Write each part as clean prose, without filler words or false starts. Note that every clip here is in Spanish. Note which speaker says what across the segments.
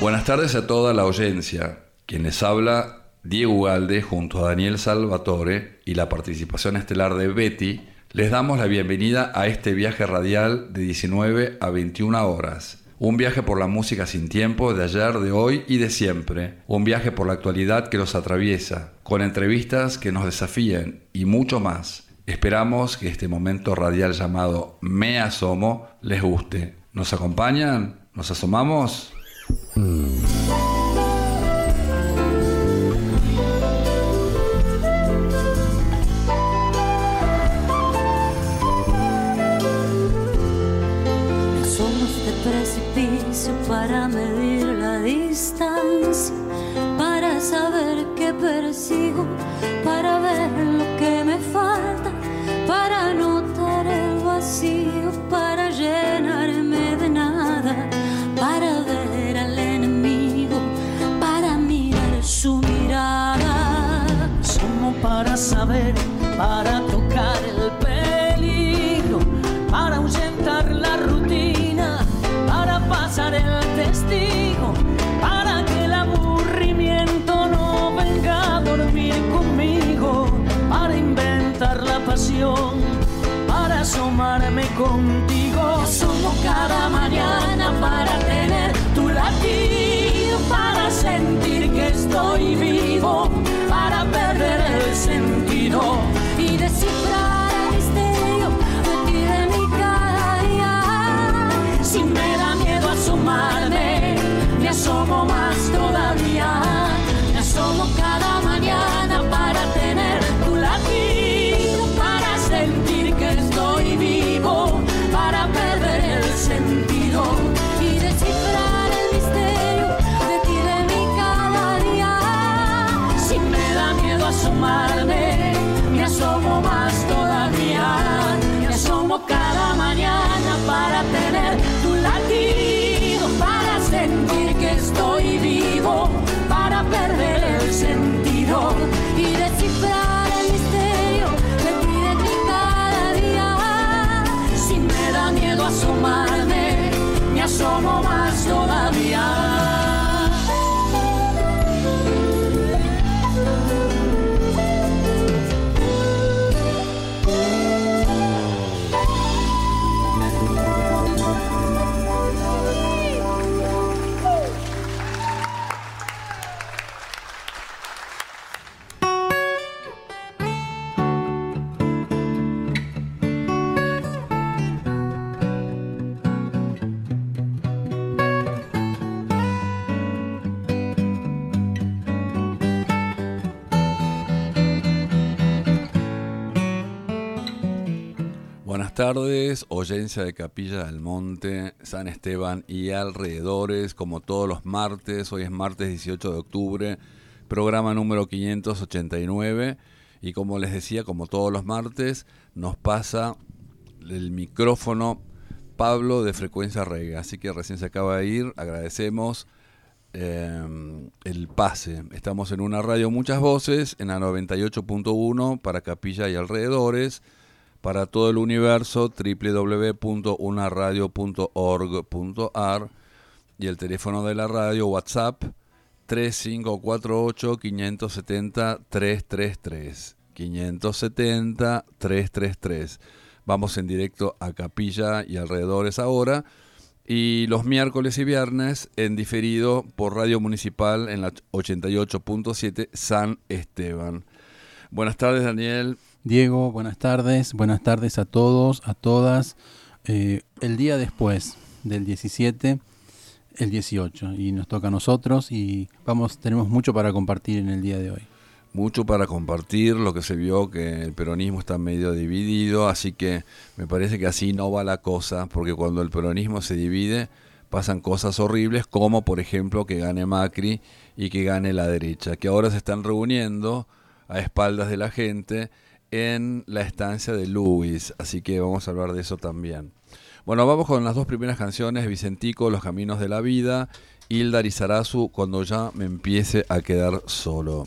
Speaker 1: Buenas tardes a toda la audiencia. Quien les habla, Diego Ugalde, junto a Daniel Salvatore y la participación estelar de Betty, les damos la bienvenida a este viaje radial de 19 a 21 horas. Un viaje por la música sin tiempo de ayer, de hoy y de siempre. Un viaje por la actualidad que los atraviesa, con entrevistas que nos desafíen y mucho más. Esperamos que este momento radial llamado Me Asomo les guste. ¿Nos acompañan? ¿Nos asomamos?
Speaker 2: Somos de precipicio para medir la distancia, para saber qué persigo, para ver lo que me falta, para notar el vacío, para llenarme de nada, para ver al enemigo, para mirar su mirada.
Speaker 3: Somos para saber, para tocar el peligro, para ahuyentar la rutina, para pasar el testigo, para que el aburrimiento no venga a dormir conmigo, para inventar la pasión, para asomarme contigo. Somos cada mañana para tener tu latido, para sentir que estoy vivo, para perder el sentido
Speaker 2: Y descifrar el misterio de ti, de mi cada día.
Speaker 3: Si me da miedo asomarme, me asomo más todavía. Me asomo cada mañana para tener tu latido, para sentir que estoy vivo, para perder el sentido
Speaker 2: Y descifrar el misterio de ti, de mi cada día.
Speaker 3: Si me da miedo asomarme, me asomo más todavía. Me asomo cada mañana para tener tu latido, para sentir que estoy vivo, para perder el sentido
Speaker 2: Y descifrar el misterio de ti, de mi cada día.
Speaker 3: Si me da miedo asomarme, me asomo más todavía.
Speaker 1: Buenas tardes, audiencia de Capilla del Monte, San Esteban y alrededores, como todos los martes. Hoy es martes 18 de octubre, programa número 589, y como les decía, como todos los martes, nos pasa el micrófono Pablo de Frecuencia Reggae, así que recién se acaba de ir, agradecemos el pase. Estamos en una radio Muchas Voces, en la 98.1 para Capilla y alrededores, para todo el universo, www.unaradio.org.ar, y el teléfono de la radio, WhatsApp, 3548-570-333. 570-333. Vamos en directo a Capilla y alrededores ahora, y los miércoles y viernes en diferido por Radio Municipal en la 88.7 San Esteban. Buenas tardes, Daniel.
Speaker 4: Diego, buenas tardes a todos, a todas. El día después del 17, el 18, y nos toca a nosotros, y tenemos mucho para compartir en el día de hoy.
Speaker 1: Mucho para compartir, lo que se vio que el peronismo está medio dividido, así que me parece que así no va la cosa, porque cuando el peronismo se divide pasan cosas horribles, como por ejemplo que gane Macri y que gane la derecha, que ahora se están reuniendo a espaldas de la gente en la estancia de Luis, así que vamos a hablar de eso también. Bueno, vamos con las dos primeras canciones: Vicentico, Los Caminos de la Vida, Hilda Lizarazu, Cuando ya me empiece a quedar solo.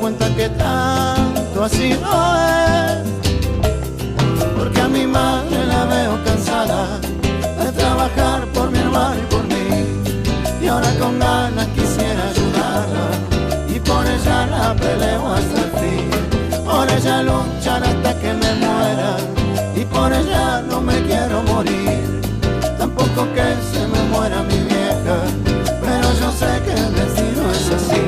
Speaker 5: cuenta que tanto así no es, porque a mi madre la veo cansada de trabajar por mi hermano y por mí, y ahora con ganas quisiera ayudarla, y por ella la peleo hasta el fin, por ella luchar hasta que me muera, y por ella no me quiero morir, tampoco que se me muera mi vieja, pero yo sé que el destino es así.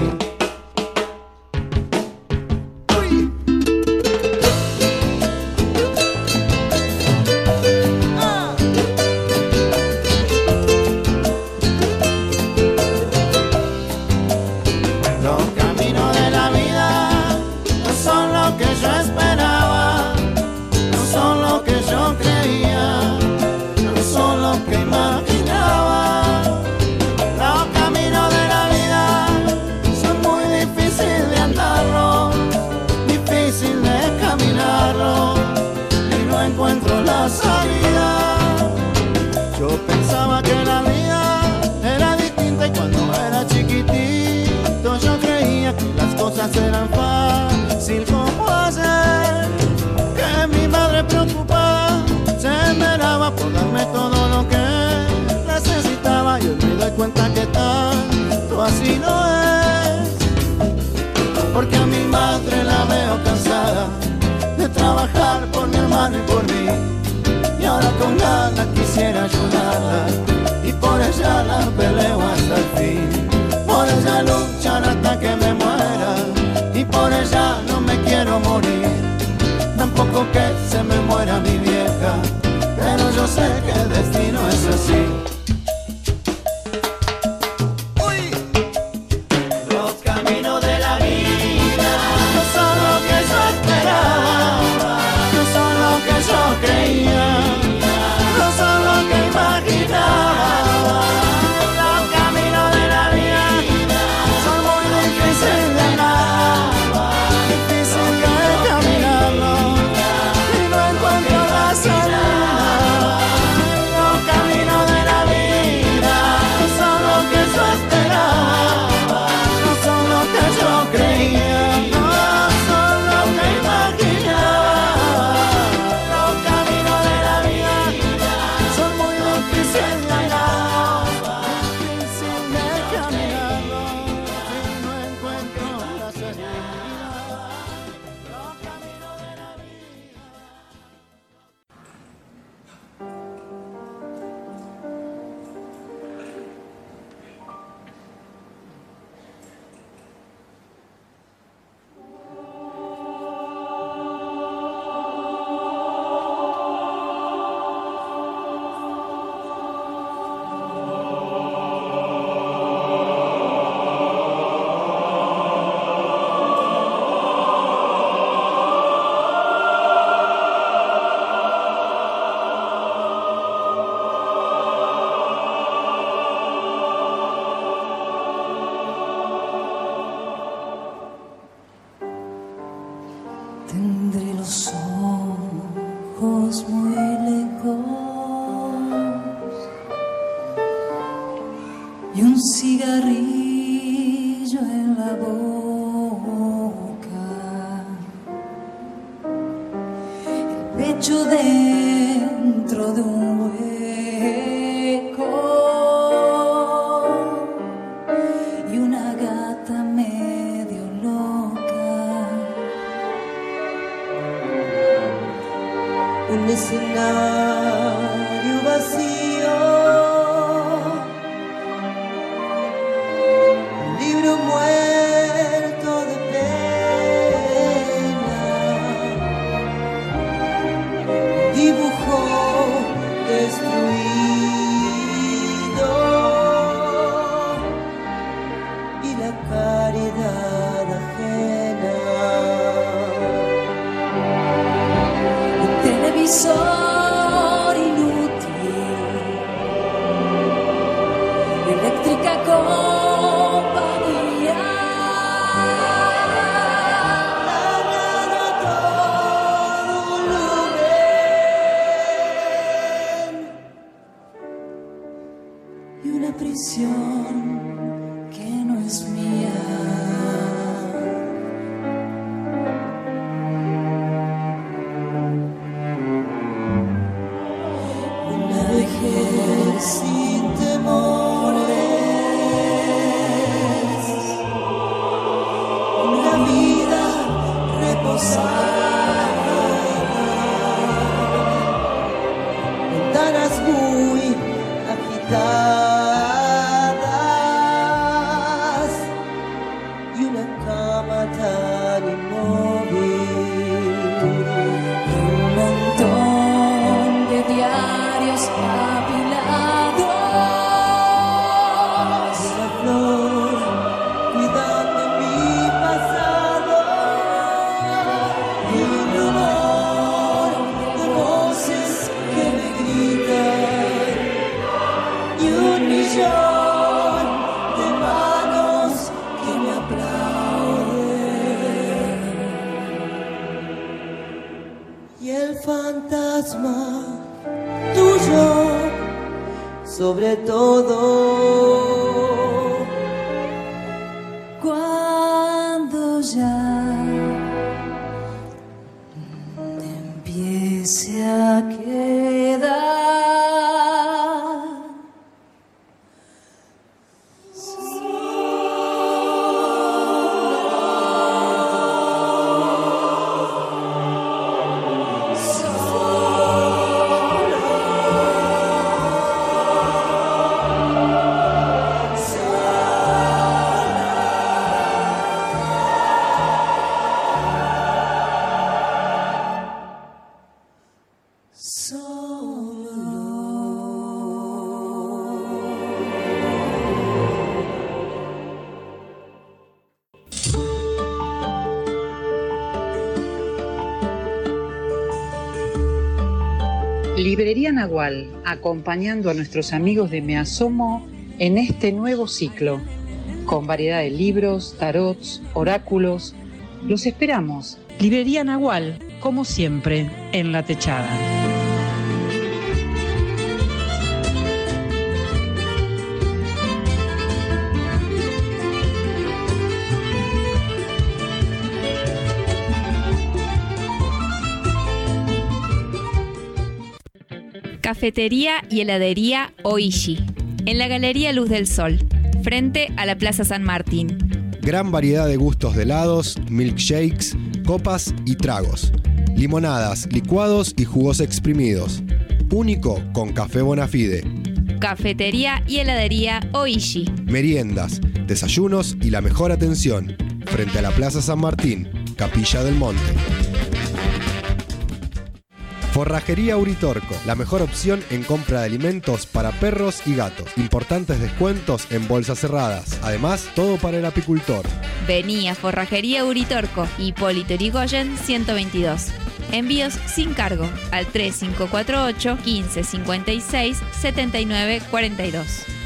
Speaker 5: Yo pensaba que la vida era distinta y cuando era chiquitito yo creía que las cosas eran fácil como ayer, que mi madre preocupada se esmeraba por darme todo lo que necesitaba, y hoy me doy cuenta que tanto así no es, porque a mi madre la veo cansada de trabajar por mi hermano y por mí, y ahora con ganas quisiera ayudarla, y por ella la peleo hasta el fin, por ella luchar hasta que me muera, y por ella no me quiero morir, tampoco que se me muera mi vieja, pero yo sé que el destino es así. Los caminos de la vida no son lo que yo esperaba, no son lo que yo creía, no son lo que imaginaba. Los caminos de la vida son muy difíciles de andar, difícil de caminarlo, y no encuentro la salida. Los caminos de la vida no son lo que yo esperaba, no son lo que yo creía, no son lo que imaginaba. Los caminos de la vida son muy difíciles de andar, difícil de caminarlo, y no encuentro la salida. Los caminos de la vida.
Speaker 3: Tendré los ojos muy lejos y un cigarrillo en la boca, el pecho dentro de un hueco y una gata medio loca.
Speaker 6: Un escenario vacío, un libro muerto de pena, un dibujo destruido y la caridad ajena.
Speaker 3: Televisor inútil, eléctrica compañía,
Speaker 6: La radio a todo volumen
Speaker 3: y una prisión que no es mía.
Speaker 6: sin temores, una vida reposada, ventanas muy agitadas y una cama tan inmóvil.
Speaker 3: Un montón de diarios apilados.
Speaker 6: Una flor cuidando mi pasado y un rumor de voces que me gritan y un millón de manos que me aplauden y el fantasma tuyo sobre todo.
Speaker 3: Cuando ya te empiece a quedar
Speaker 7: Librería Nahual, acompañando a nuestros amigos de Me Asomo en este nuevo ciclo, con variedad de libros, tarots, oráculos. Los esperamos. Librería Nahual, como siempre, en La Techada.
Speaker 8: Cafetería y heladería Oishi, en la Galería Luz del Sol, frente a la Plaza San Martín.
Speaker 9: Gran variedad de gustos de helados, milkshakes, copas y tragos. Limonadas, licuados y jugos exprimidos. Único con café Bonafide.
Speaker 8: Cafetería y heladería Oishi.
Speaker 9: Meriendas, desayunos y la mejor atención. Frente a la Plaza San Martín, Capilla del Monte. Forrajería Uritorco, la mejor opción en compra de alimentos para perros y gatos. Importantes descuentos en bolsas cerradas. Además, todo para el apicultor.
Speaker 8: Vení a Forrajería Uritorco, Hipólito Yrigoyen 122. Envíos sin cargo al 3548 1556 7942.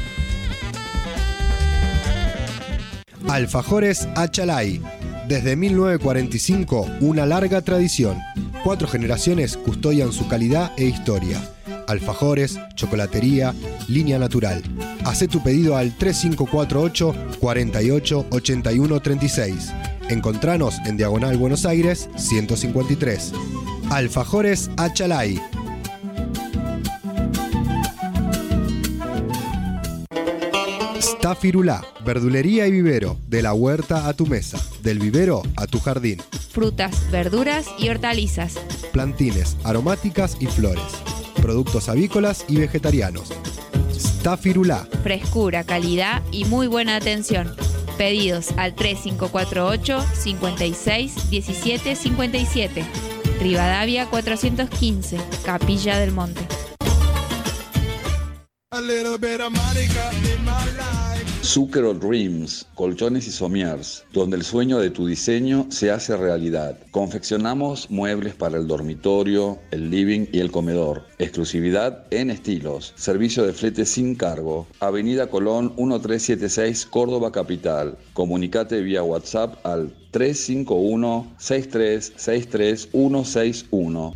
Speaker 9: Alfajores Achalay. Desde 1945, una larga tradición. 4 generaciones custodian su calidad e historia. Alfajores, chocolatería, línea natural. Hacé tu pedido al 3548 48 81 36. Encontranos en Diagonal Buenos Aires 153. Alfajores Achalay. Stafirulá, verdulería y vivero, de la huerta a tu mesa, del vivero a tu jardín.
Speaker 8: Frutas, verduras y hortalizas.
Speaker 9: Plantines, aromáticas y flores. Productos avícolas y vegetarianos. Stafirulá.
Speaker 8: Frescura, calidad y muy buena atención. Pedidos al 3548 56 17 57. Rivadavia 415, Capilla del Monte.
Speaker 1: Zucchero Dreams, colchones y somiers, donde el sueño de tu diseño se hace realidad. Confeccionamos muebles para el dormitorio, el living y el comedor. Exclusividad en estilos. Servicio de flete sin cargo. Avenida Colón 1376, Córdoba Capital. Comunicate vía WhatsApp al 351 6363 161.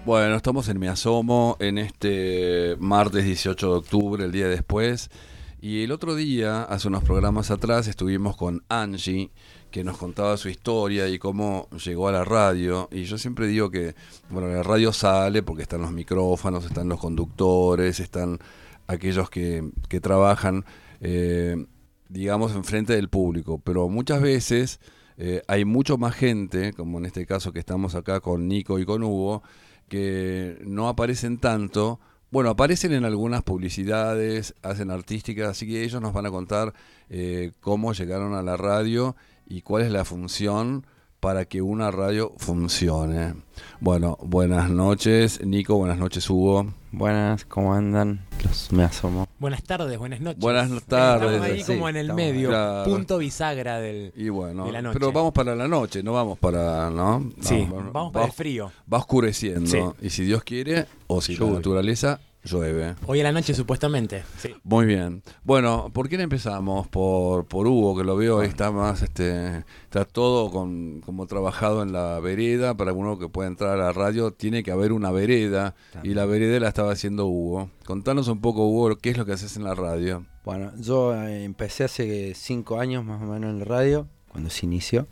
Speaker 1: Bueno, estamos en Me Asomo en este martes 18 de octubre, el día después. Y el otro día, hace unos programas atrás, estuvimos con Angie, que nos contaba su historia y cómo llegó a la radio. Y yo siempre digo que, bueno, la radio sale porque están los micrófonos, están los conductores, están aquellos que trabajan, digamos, enfrente del público. Pero muchas veces hay mucho más gente, como en este caso que estamos acá con Nico y con Hugo, que no aparecen tanto. Bueno, aparecen en algunas publicidades, hacen artísticas, así que ellos nos van a contar cómo llegaron a la radio y cuál es la función para que una radio funcione. Bueno, buenas noches, Nico, buenas noches, Hugo.
Speaker 10: Buenas, ¿cómo andan? Me asomo.
Speaker 11: Buenas tardes, buenas noches.
Speaker 1: Buenas tardes.
Speaker 11: Estamos ahí como en el medio,
Speaker 1: claro.
Speaker 11: Punto bisagra de la noche.
Speaker 1: Pero vamos para la noche, no vamos para, ¿no?
Speaker 11: Sí, vamos para el frío.
Speaker 1: Va oscureciendo,
Speaker 11: sí.
Speaker 1: Y si Dios quiere, o si la naturaleza, llueve.
Speaker 11: Hoy a la noche supuestamente, sí.
Speaker 1: Muy bien. Bueno, ¿por quién empezamos? Por Hugo, que lo veo ahí está más, está todo como trabajado en la vereda. Para uno que pueda entrar a la radio tiene que haber una vereda, y la vereda la estaba haciendo Hugo. Contanos un poco, Hugo, ¿qué es lo que haces en la radio?
Speaker 10: Bueno, yo empecé hace 5 años más o menos en la radio, cuando se inició.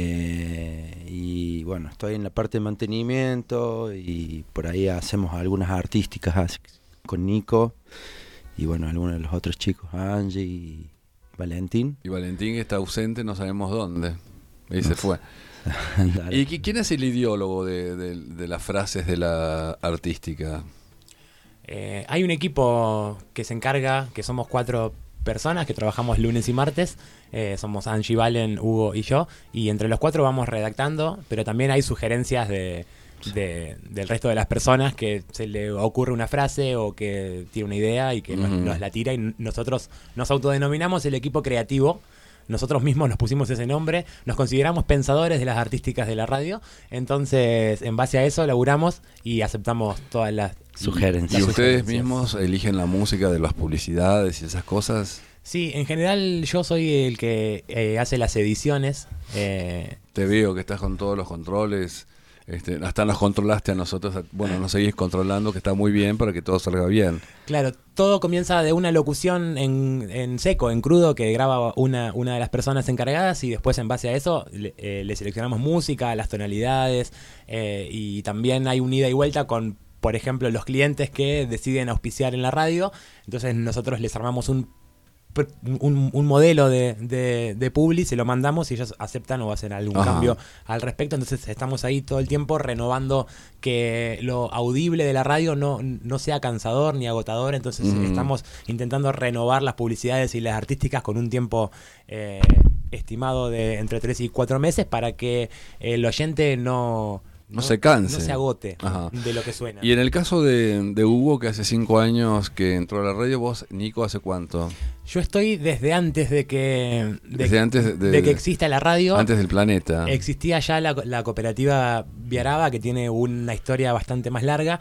Speaker 10: Y bueno, estoy en la parte de mantenimiento y por ahí hacemos algunas artísticas con Nico y bueno, algunos de los otros chicos, Angie y Valentín.
Speaker 1: Y Valentín está ausente, no sabemos dónde. Ahí se fue. ¿Y quién es el ideólogo de las frases de la artística?
Speaker 11: Hay un equipo que se encarga, que somos 4 personas que trabajamos lunes y martes. Somos Angie, Valen, Hugo y yo, y entre los 4 vamos redactando, pero también hay sugerencias del resto de las personas, que se le ocurre una frase o que tiene una idea y que nos la tira, y nosotros nos autodenominamos el equipo creativo. Nosotros mismos nos pusimos ese nombre, nos consideramos pensadores de las artísticas de la radio, entonces en base a eso laburamos y aceptamos todas las
Speaker 10: sugerencias.
Speaker 1: ¿Y ustedes mismos eligen la música de las publicidades y esas cosas?
Speaker 11: Sí, en general yo soy el que hace las ediciones.
Speaker 1: Te veo que estás con todos los controles. Hasta nos controlaste a nosotros, bueno, nos seguís controlando, que está muy bien para que todo salga bien.
Speaker 11: Claro, todo comienza de una locución en seco, en crudo, que graba una de las personas encargadas, y después en base a eso le seleccionamos música, las tonalidades, y también hay un ida y vuelta con, por ejemplo, los clientes que deciden auspiciar en la radio. Entonces nosotros les armamos un modelo de publi, se lo mandamos y ellos aceptan o hacen algún cambio al respecto. Entonces estamos ahí todo el tiempo renovando que lo audible de la radio no sea cansador ni agotador. Entonces estamos intentando renovar las publicidades y las artísticas con un tiempo estimado de entre 3 y 4 meses, para que el oyente no
Speaker 1: se canse,
Speaker 11: no se agote de lo que suena.
Speaker 1: Y en el caso de Hugo, que hace 5 años que entró a la radio, vos, Nico, ¿hace cuánto?
Speaker 11: Yo estoy desde antes de que exista la radio.
Speaker 1: Antes del planeta.
Speaker 11: Existía ya la cooperativa Viaraba, que tiene una historia bastante más larga.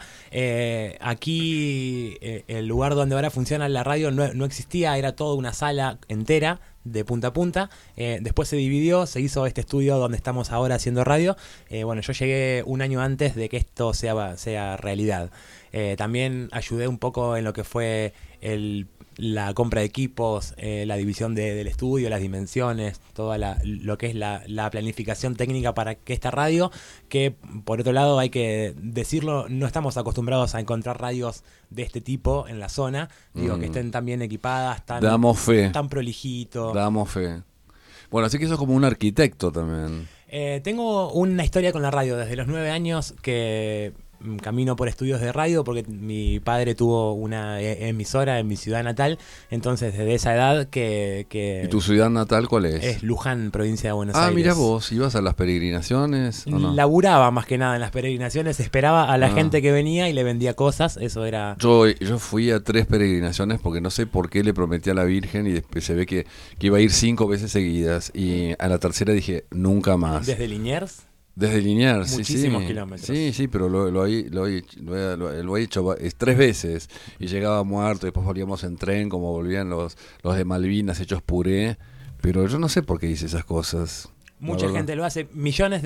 Speaker 11: Aquí, el lugar donde ahora funciona la radio no existía, era toda una sala entera de punta a punta. Después se dividió, se hizo este estudio donde estamos ahora haciendo radio. Bueno, yo llegué un año antes de que esto sea realidad. También ayudé un poco en lo que fue la compra de equipos, la división del estudio, las dimensiones, toda lo que es la planificación técnica para que esta radio, que por otro lado hay que decirlo, no estamos acostumbrados a encontrar radios de este tipo en la zona, digo, que estén tan bien equipadas,
Speaker 1: Damos fe.
Speaker 11: tan prolijito.
Speaker 1: Damos fe. Bueno, así que sos como un arquitecto también.
Speaker 11: Tengo una historia con la radio desde los 9 años que camino por estudios de radio, porque mi padre tuvo una emisora en mi ciudad natal. Entonces desde esa edad que
Speaker 1: ¿Y tu ciudad natal cuál es?
Speaker 11: Es Luján, provincia de Buenos Aires.
Speaker 1: Mira vos, ¿ibas a las peregrinaciones o no?
Speaker 11: Laburaba más que nada en las peregrinaciones, esperaba a la gente que venía y le vendía cosas, eso era...
Speaker 1: Yo fui a 3 peregrinaciones porque no sé por qué le prometí a la Virgen, y después se ve que iba a ir 5 veces seguidas, y a la tercera dije, nunca más.
Speaker 11: ¿Desde Liniers?
Speaker 1: Desde Liniers,
Speaker 11: muchísimos kilómetros.
Speaker 1: Sí, pero lo he hecho 3 veces y llegaba muerto. Después volvíamos en tren, como volvían los de Malvinas hechos puré. Pero yo no sé por qué hice esas cosas.
Speaker 11: Mucha
Speaker 1: verdad.
Speaker 11: gente lo hace, millones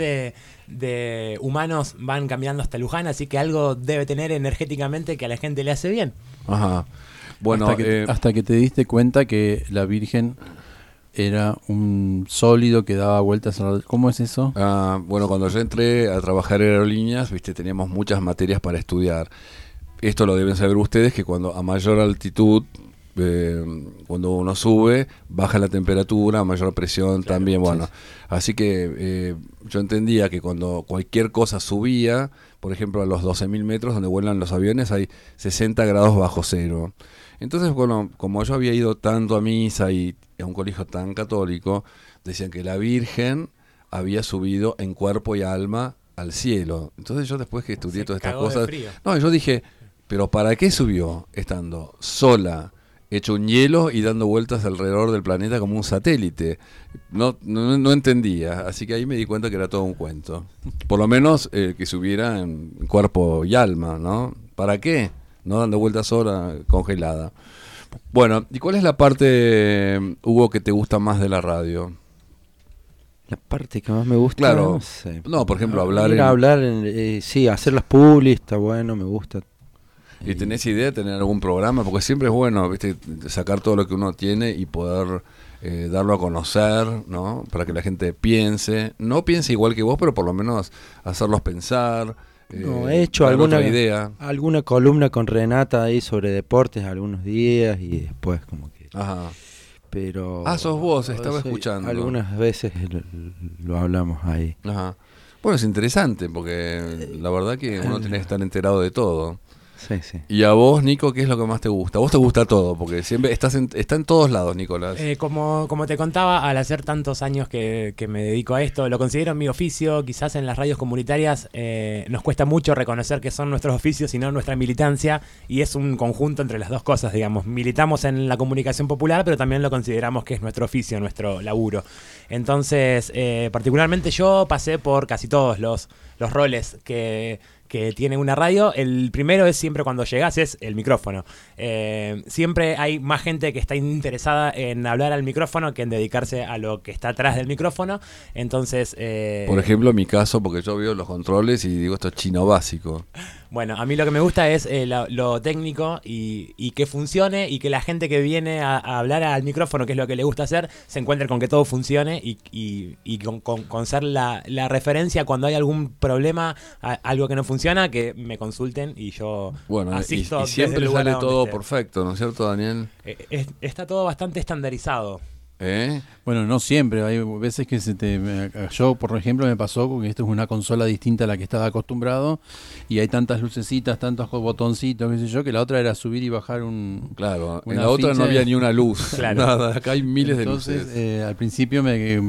Speaker 11: de humanos van caminando hasta Luján, así que algo debe tener energéticamente que a la gente le hace bien.
Speaker 1: Ajá. Bueno,
Speaker 4: hasta que te diste cuenta que la Virgen era un sólido que daba vueltas alrededor. ¿Cómo es eso?
Speaker 1: Bueno, cuando yo entré a trabajar en aerolíneas, viste, teníamos muchas materias para estudiar. Esto lo deben saber ustedes, que cuando a mayor altitud, cuando uno sube, baja la temperatura, a mayor presión también, bueno.
Speaker 10: sí.
Speaker 1: Así que yo entendía que cuando cualquier cosa subía, por ejemplo a los 12.000 metros donde vuelan los aviones, hay 60 grados bajo cero. Entonces, bueno, como yo había ido tanto a misa y a un colegio tan católico, decían que la Virgen había subido en cuerpo y alma al cielo. Entonces yo después que estudié todas estas
Speaker 11: cagó de
Speaker 1: cosas,
Speaker 11: frío.
Speaker 1: no, yo dije, pero ¿para qué subió estando sola, hecho un hielo y dando vueltas alrededor del planeta como un satélite? No entendía, así que ahí me di cuenta que era todo un cuento. Por lo menos que subiera en cuerpo y alma, ¿no? ¿Para qué? No dando vueltas sola, congelada. Bueno, ¿y cuál es la parte, Hugo, que te gusta más de la radio?
Speaker 10: La parte que más me gusta,
Speaker 1: Claro.
Speaker 10: no sé.
Speaker 1: No, por ejemplo, hablar
Speaker 10: sí, hacer las publis, está bueno, me gusta.
Speaker 1: ¿Y tenés idea de tener algún programa? Porque siempre es bueno, ¿viste? Sacar todo lo que uno tiene y poder darlo a conocer, ¿no? Para que la gente piense. No piense igual que vos, pero por lo menos hacerlos pensar.
Speaker 10: No, he hecho
Speaker 1: darle
Speaker 10: alguna
Speaker 1: otra idea.
Speaker 10: alguna columna con Renata ahí sobre deportes algunos días y después como que...
Speaker 1: Ajá.
Speaker 10: Pero...
Speaker 1: Sos vos, estaba
Speaker 10: sí,
Speaker 1: escuchando.
Speaker 10: Algunas veces lo hablamos ahí.
Speaker 1: Ajá. Bueno, es interesante porque la verdad que uno tiene que estar enterado de todo.
Speaker 10: Sí, sí.
Speaker 1: Y a vos, Nico, ¿qué es lo que más te gusta? A vos te gusta todo, porque siempre está en todos lados, Nicolás.
Speaker 11: Como te contaba, al hacer tantos años que me dedico a esto, lo considero mi oficio. Quizás en las radios comunitarias nos cuesta mucho reconocer que son nuestros oficios y no nuestra militancia, y es un conjunto entre las dos cosas, digamos. Militamos en la comunicación popular, pero también lo consideramos que es nuestro oficio, nuestro laburo. Entonces, particularmente yo pasé por casi todos los roles que tiene una radio. El primero es siempre cuando llegas, es el micrófono. Siempre hay más gente que está interesada en hablar al micrófono que en dedicarse a lo que está atrás del micrófono. Entonces...
Speaker 1: Por ejemplo, en mi caso, porque yo veo los controles y digo, esto es chino básico.
Speaker 11: Bueno, a mí lo que me gusta es lo técnico y que funcione, y que la gente que viene a hablar al micrófono, que es lo que le gusta hacer, se encuentre con que todo funcione y con ser la referencia cuando hay algún problema, algo que no funciona, que me consulten y yo asisto.
Speaker 1: Y siempre
Speaker 11: desde el lugar
Speaker 1: sale
Speaker 11: a donde
Speaker 1: todo
Speaker 11: esté.
Speaker 1: perfecto, ¿no es cierto, Daniel?
Speaker 11: Está todo bastante estandarizado.
Speaker 4: Bueno, no siempre, hay veces que yo, por ejemplo, me pasó porque esto es una consola distinta a la que estaba acostumbrado y hay tantas lucecitas, tantos botoncitos, qué sé yo, que la otra era subir y bajar un...
Speaker 1: Claro, en la otra no había ni una luz,
Speaker 11: claro.
Speaker 1: Nada, acá hay miles de
Speaker 4: Entonces,
Speaker 1: luces.
Speaker 4: al principio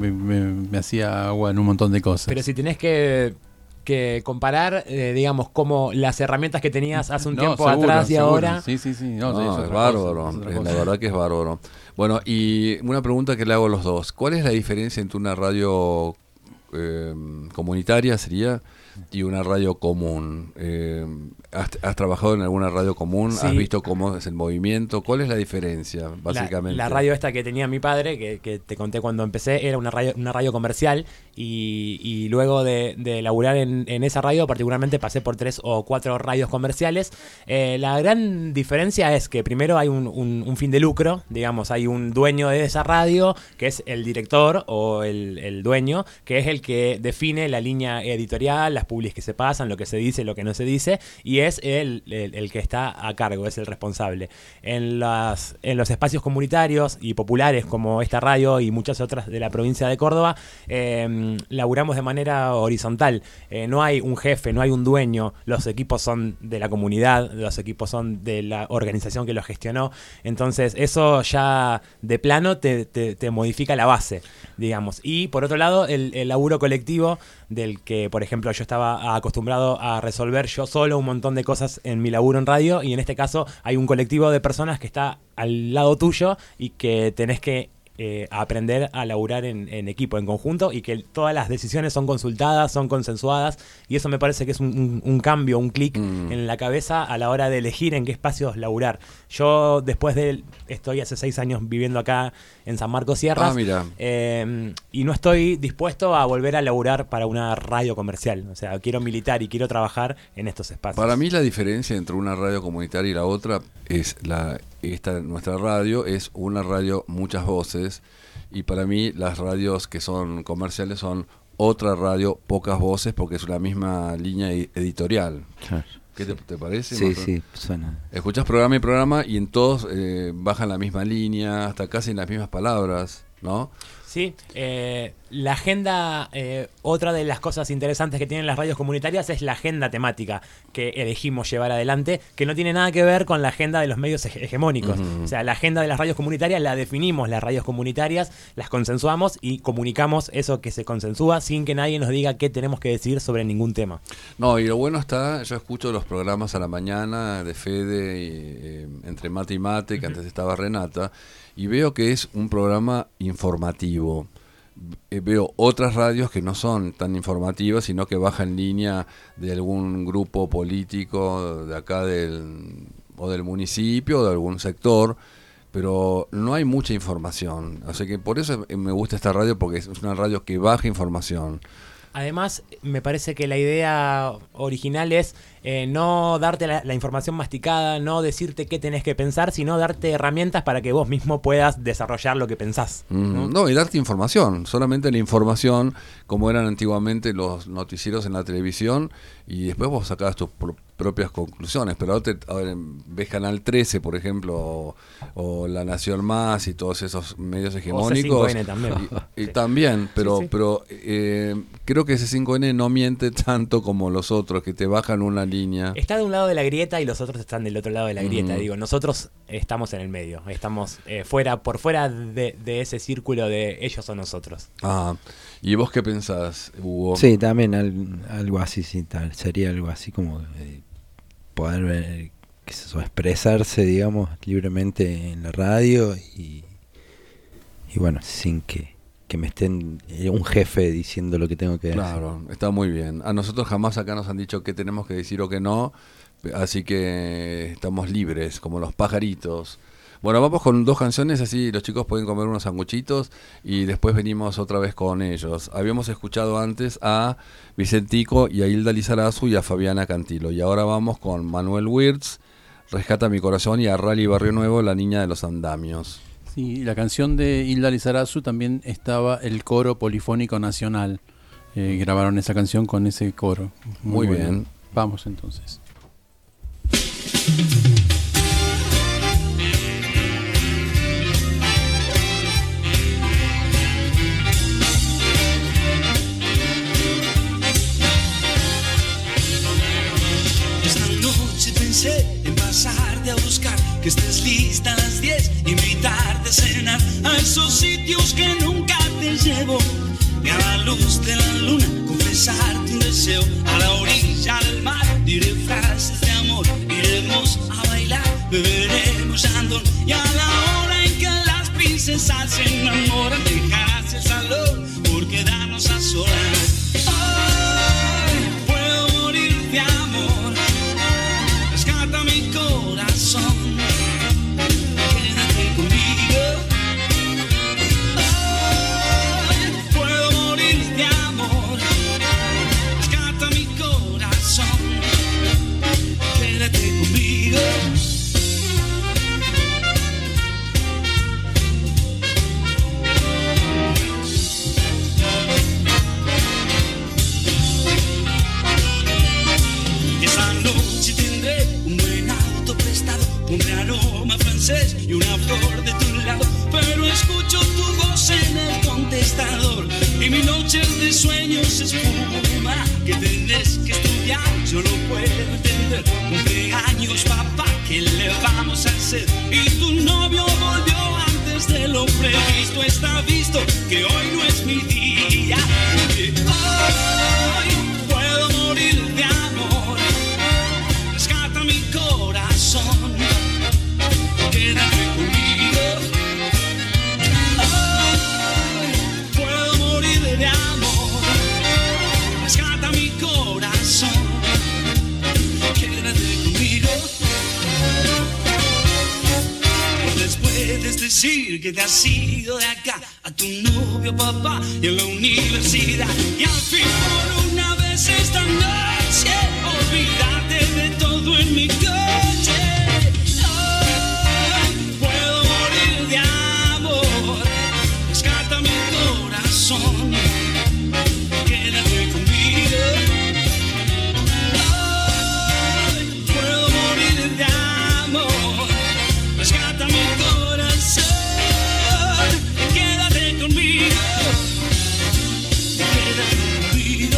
Speaker 4: me hacía agua en un montón de cosas.
Speaker 11: Pero si tenés que comparar, digamos, como las herramientas que tenías hace un tiempo
Speaker 4: seguro,
Speaker 11: atrás y
Speaker 4: seguro.
Speaker 11: ahora...
Speaker 4: Sí.
Speaker 1: No, es bárbaro, la verdad que es bárbaro. Bueno, y una pregunta que le hago a los dos. ¿Cuál es la diferencia entre una radio comunitaria, sería, y una radio común? ¿Has trabajado en alguna radio común?
Speaker 11: Sí.
Speaker 1: ¿Has visto cómo es el movimiento? ¿Cuál es la diferencia, básicamente?
Speaker 11: La radio esta que tenía mi padre, que te conté cuando empecé, era una radio comercial, y luego de laburar en esa radio, particularmente pasé por 3 o 4 radios comerciales. La gran diferencia es que primero hay un fin de lucro, digamos, hay un dueño de esa radio, que es el director o el dueño, que es el que define la línea editorial, las publis que se pasan, lo que se dice, lo que no se dice, y es el que está a cargo, es el responsable. En los espacios comunitarios y populares como esta radio y muchas otras de la provincia de Córdoba, laburamos de manera horizontal. No hay un jefe, no hay un dueño, los equipos son de la comunidad, los equipos son de la organización que los gestionó. Entonces eso ya de plano te modifica la base, digamos. Y por otro lado, el laburo colectivo, del que por ejemplo yo estaba acostumbrado a resolver yo solo un montón de cosas en mi laburo en radio, y en este caso hay un colectivo de personas que está al lado tuyo y que tenés que a aprender a laburar en equipo, en conjunto, y que todas las decisiones son consultadas, son consensuadas, y eso me parece que es un cambio, un clic en la cabeza a la hora de elegir en qué espacios laburar. Yo estoy hace 6 años viviendo acá en San Marcos Sierras, y no estoy dispuesto a volver a laburar para una radio comercial. O sea, quiero militar y quiero trabajar en estos espacios.
Speaker 1: Para mí la diferencia entre una radio comunitaria y la otra es nuestra radio es una radio muchas voces, y para mí las radios que son comerciales son otra radio pocas voces, porque es una misma línea editorial.
Speaker 10: Claro.
Speaker 1: ¿Qué te parece?
Speaker 10: Sí, sí, suena.
Speaker 1: Escuchás programa y programa y en todos bajan la misma línea, hasta casi las mismas palabras, ¿no?
Speaker 11: Sí, la agenda, otra de las cosas interesantes que tienen las radios comunitarias es la agenda temática que elegimos llevar adelante, que no tiene nada que ver con la agenda de los medios hegemónicos. O sea, la agenda de las radios comunitarias la definimos las radios comunitarias, las consensuamos y comunicamos eso que se consensúa sin que nadie nos diga qué tenemos que decir sobre ningún tema.
Speaker 1: No, y lo bueno está, yo escucho los programas a la mañana de Fede, entre mate y mate, que antes estaba Renata, y veo que es un programa informativo. Veo otras radios que no son tan informativas, sino que bajan línea de algún grupo político de acá o del municipio o de algún sector, pero no hay mucha información. O sea que por eso me gusta esta radio, porque es una radio que baja información.
Speaker 11: Además, me parece que la idea original es no darte la información masticada, no decirte qué tenés que pensar, sino darte herramientas para que vos mismo puedas desarrollar lo que pensás.
Speaker 1: No, y darte información, solamente la información, como eran antiguamente los noticieros en la televisión, y después vos sacabas tus propias conclusiones. Pero ahora ves Canal 13, por ejemplo, o La Nación Más y todos esos medios hegemónicos.
Speaker 11: O C5N también.
Speaker 1: Y también, pero,
Speaker 11: sí.
Speaker 1: pero creo que ese 5N no miente tanto como los otros, que te bajan una línea.
Speaker 11: Está de un lado de la grieta y los otros están del otro lado de la grieta. Digo, nosotros estamos en el medio, estamos por fuera de ese círculo de ellos o nosotros.
Speaker 1: ¿Y vos qué pensás, Hugo?
Speaker 10: Sí, también algo así, sí, sería algo así como poder expresarse, digamos, libremente en la radio y bueno, sin que me estén un jefe diciendo lo que tengo que decir.
Speaker 1: Claro, está muy bien. A nosotros jamás acá nos han dicho qué tenemos que decir o qué no, así que estamos libres, como los pajaritos. Bueno, vamos con 2 canciones, así los chicos pueden comer unos sanguchitos y después venimos otra vez con ellos. Habíamos escuchado antes a Vicentico y a Hilda Lizarazu y a Fabiana Cantilo, y ahora vamos con Manuel Wirtz, Rescata mi corazón, y a Rally Barrio Nuevo, La niña de los andamios.
Speaker 4: Sí, la canción de Hilda Lizarazu también estaba el Coro Polifónico Nacional. Grabaron esa canción con ese coro.
Speaker 1: Muy bien.
Speaker 4: Vamos entonces.
Speaker 12: Esta noche pensé en pasarte a buscar, que estés lista a las 10, invitarte a cenar a esos sitios que nunca te llevo, y a la luz de la luna confesarte un deseo. A la orilla del mar diré frases de amor, iremos a bailar, beberemos andón, y a la hora en que las princesas se enamoran, dejarás el salón por quedarnos a solas. Puedo morir de amor, rescata mi corazón, quédate conmigo. Puedo morir de amor, rescata mi corazón, quédate conmigo. Esa noche tendré un buen auto prestado, un aroma francés y una flor de tu lado, pero escucho tu voz en el contestador y mi noche de sueños se espuma. Que tendrás que estudiar, yo lo puedo entender. Cumpleaños, papá, ¿qué le vamos a hacer? Y tu novio volvió antes de lo previsto. Está visto que hoy no es mi día. Hoy puedo morir de amor, rescata mi corazón, quédate conmigo. decir que te has ido de acá a tu novio papá y en la universidad. Y al fin por una vez esta noche olvídate de todo en mi coche. Puedo morir de amor, rescata mi corazón, quédate conmigo. Puedo morir de amor, rescata mi corazón, quédate conmigo, quédate conmigo.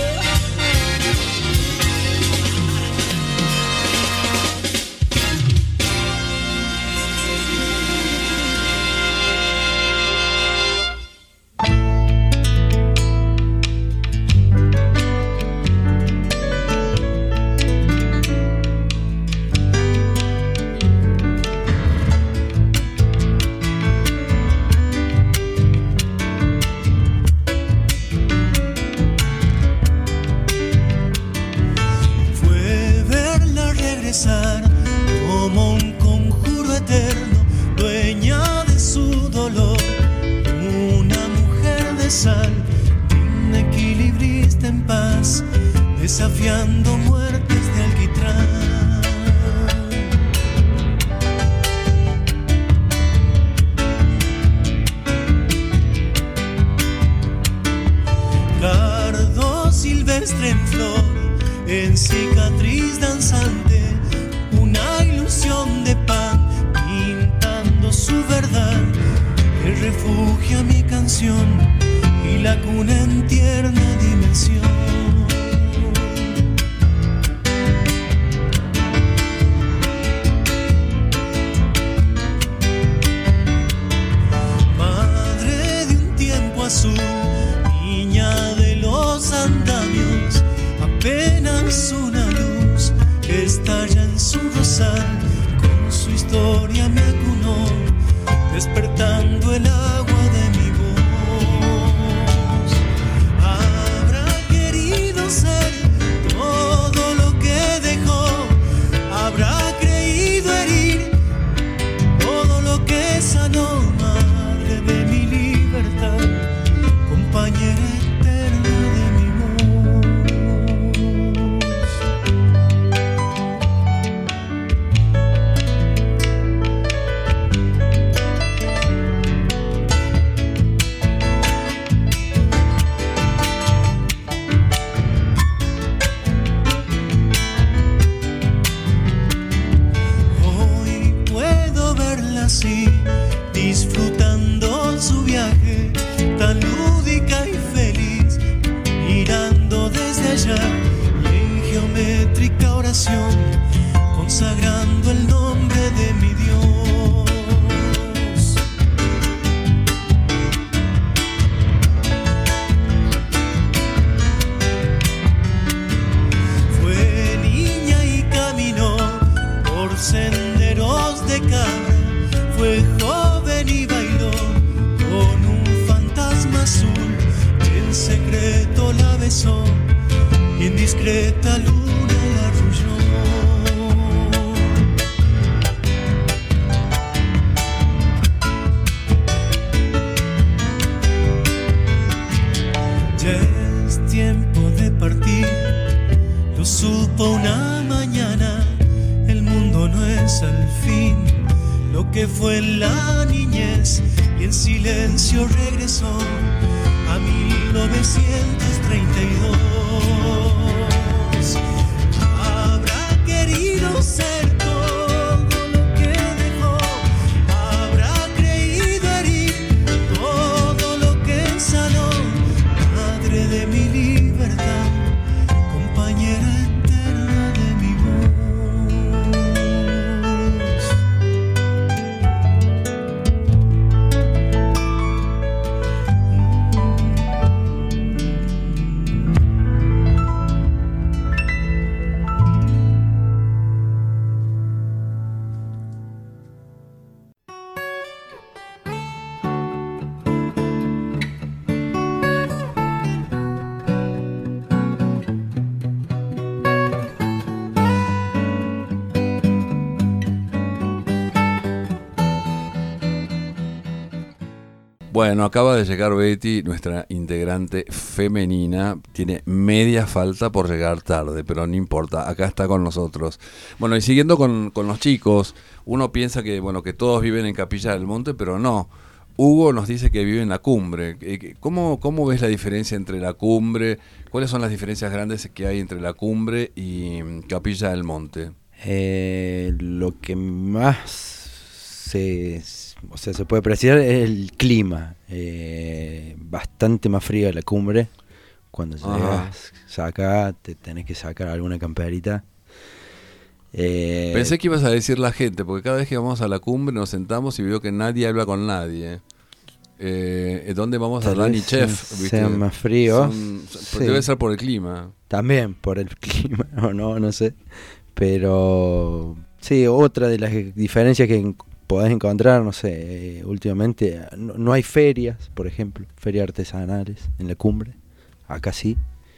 Speaker 5: Fue verla regresar como un conjuro eterno, dueña de su dolor, una mujer de sal, un equilibrista en paz, desafiando muertes de alquitrán. Cardo silvestre en flor, en cicatriz danzante, una ilusión de pan, pintando su verdad, que refugia mi canción y la cuna en tierna dimensión. Madre de un tiempo azul, niña de los andamios, apenas una luz que estalla en su rosal, con su historia me acunó, despertando el agua de mi voz. Habrá querido ser todo lo que dejó, habrá creído herir todo lo que sanó. Madre de mi libertad, compañera eterna de mi voz. Hoy puedo verla así, disfrutando su viaje, tan lúdica y feliz, mirando desde allá y en geométrica oración, consagrando el nombre de mi Dios. Fue niña y caminó por senderos de cabra, fue joven y bailó con un fantasma azul, en secreto la besó y en discreta luna la arrulló. Ya es tiempo de partir, lo supo una mañana, el mundo no es al fin lo que fue en la niñez, y en silencio regresó a 1932. Habrá querido ser todo lo que dejó, habrá creído herir todo lo que sanó. Madre de mi libertad, compañera eterna de mi voz.
Speaker 1: Bueno, acaba de llegar Betty, nuestra integrante femenina. Tiene media falta por llegar tarde, pero no importa, acá está con nosotros. Bueno, y siguiendo con los chicos, uno piensa que, bueno, que todos viven en Capilla del Monte, pero no. Hugo nos dice que vive en La Cumbre. ¿Cómo ves la diferencia entre La Cumbre? ¿Cuáles son las diferencias grandes que hay entre La Cumbre y Capilla del Monte?
Speaker 10: Lo que más se puede apreciar es el clima. Bastante más frío La Cumbre. Cuando llegas acá te tenés que sacar alguna camperita.
Speaker 1: Pensé que ibas a decir la gente, porque cada vez que vamos a La Cumbre nos sentamos y veo que nadie habla con nadie. ¿Dónde vamos a Dan y Chef?
Speaker 10: Sea más frío.
Speaker 1: Debe ser por el clima.
Speaker 10: También por el clima, o no sé. Pero sí, otra de las diferencias que podés encontrar, no sé, últimamente no hay ferias, por ejemplo, ferias artesanales en La Cumbre. Acá sí.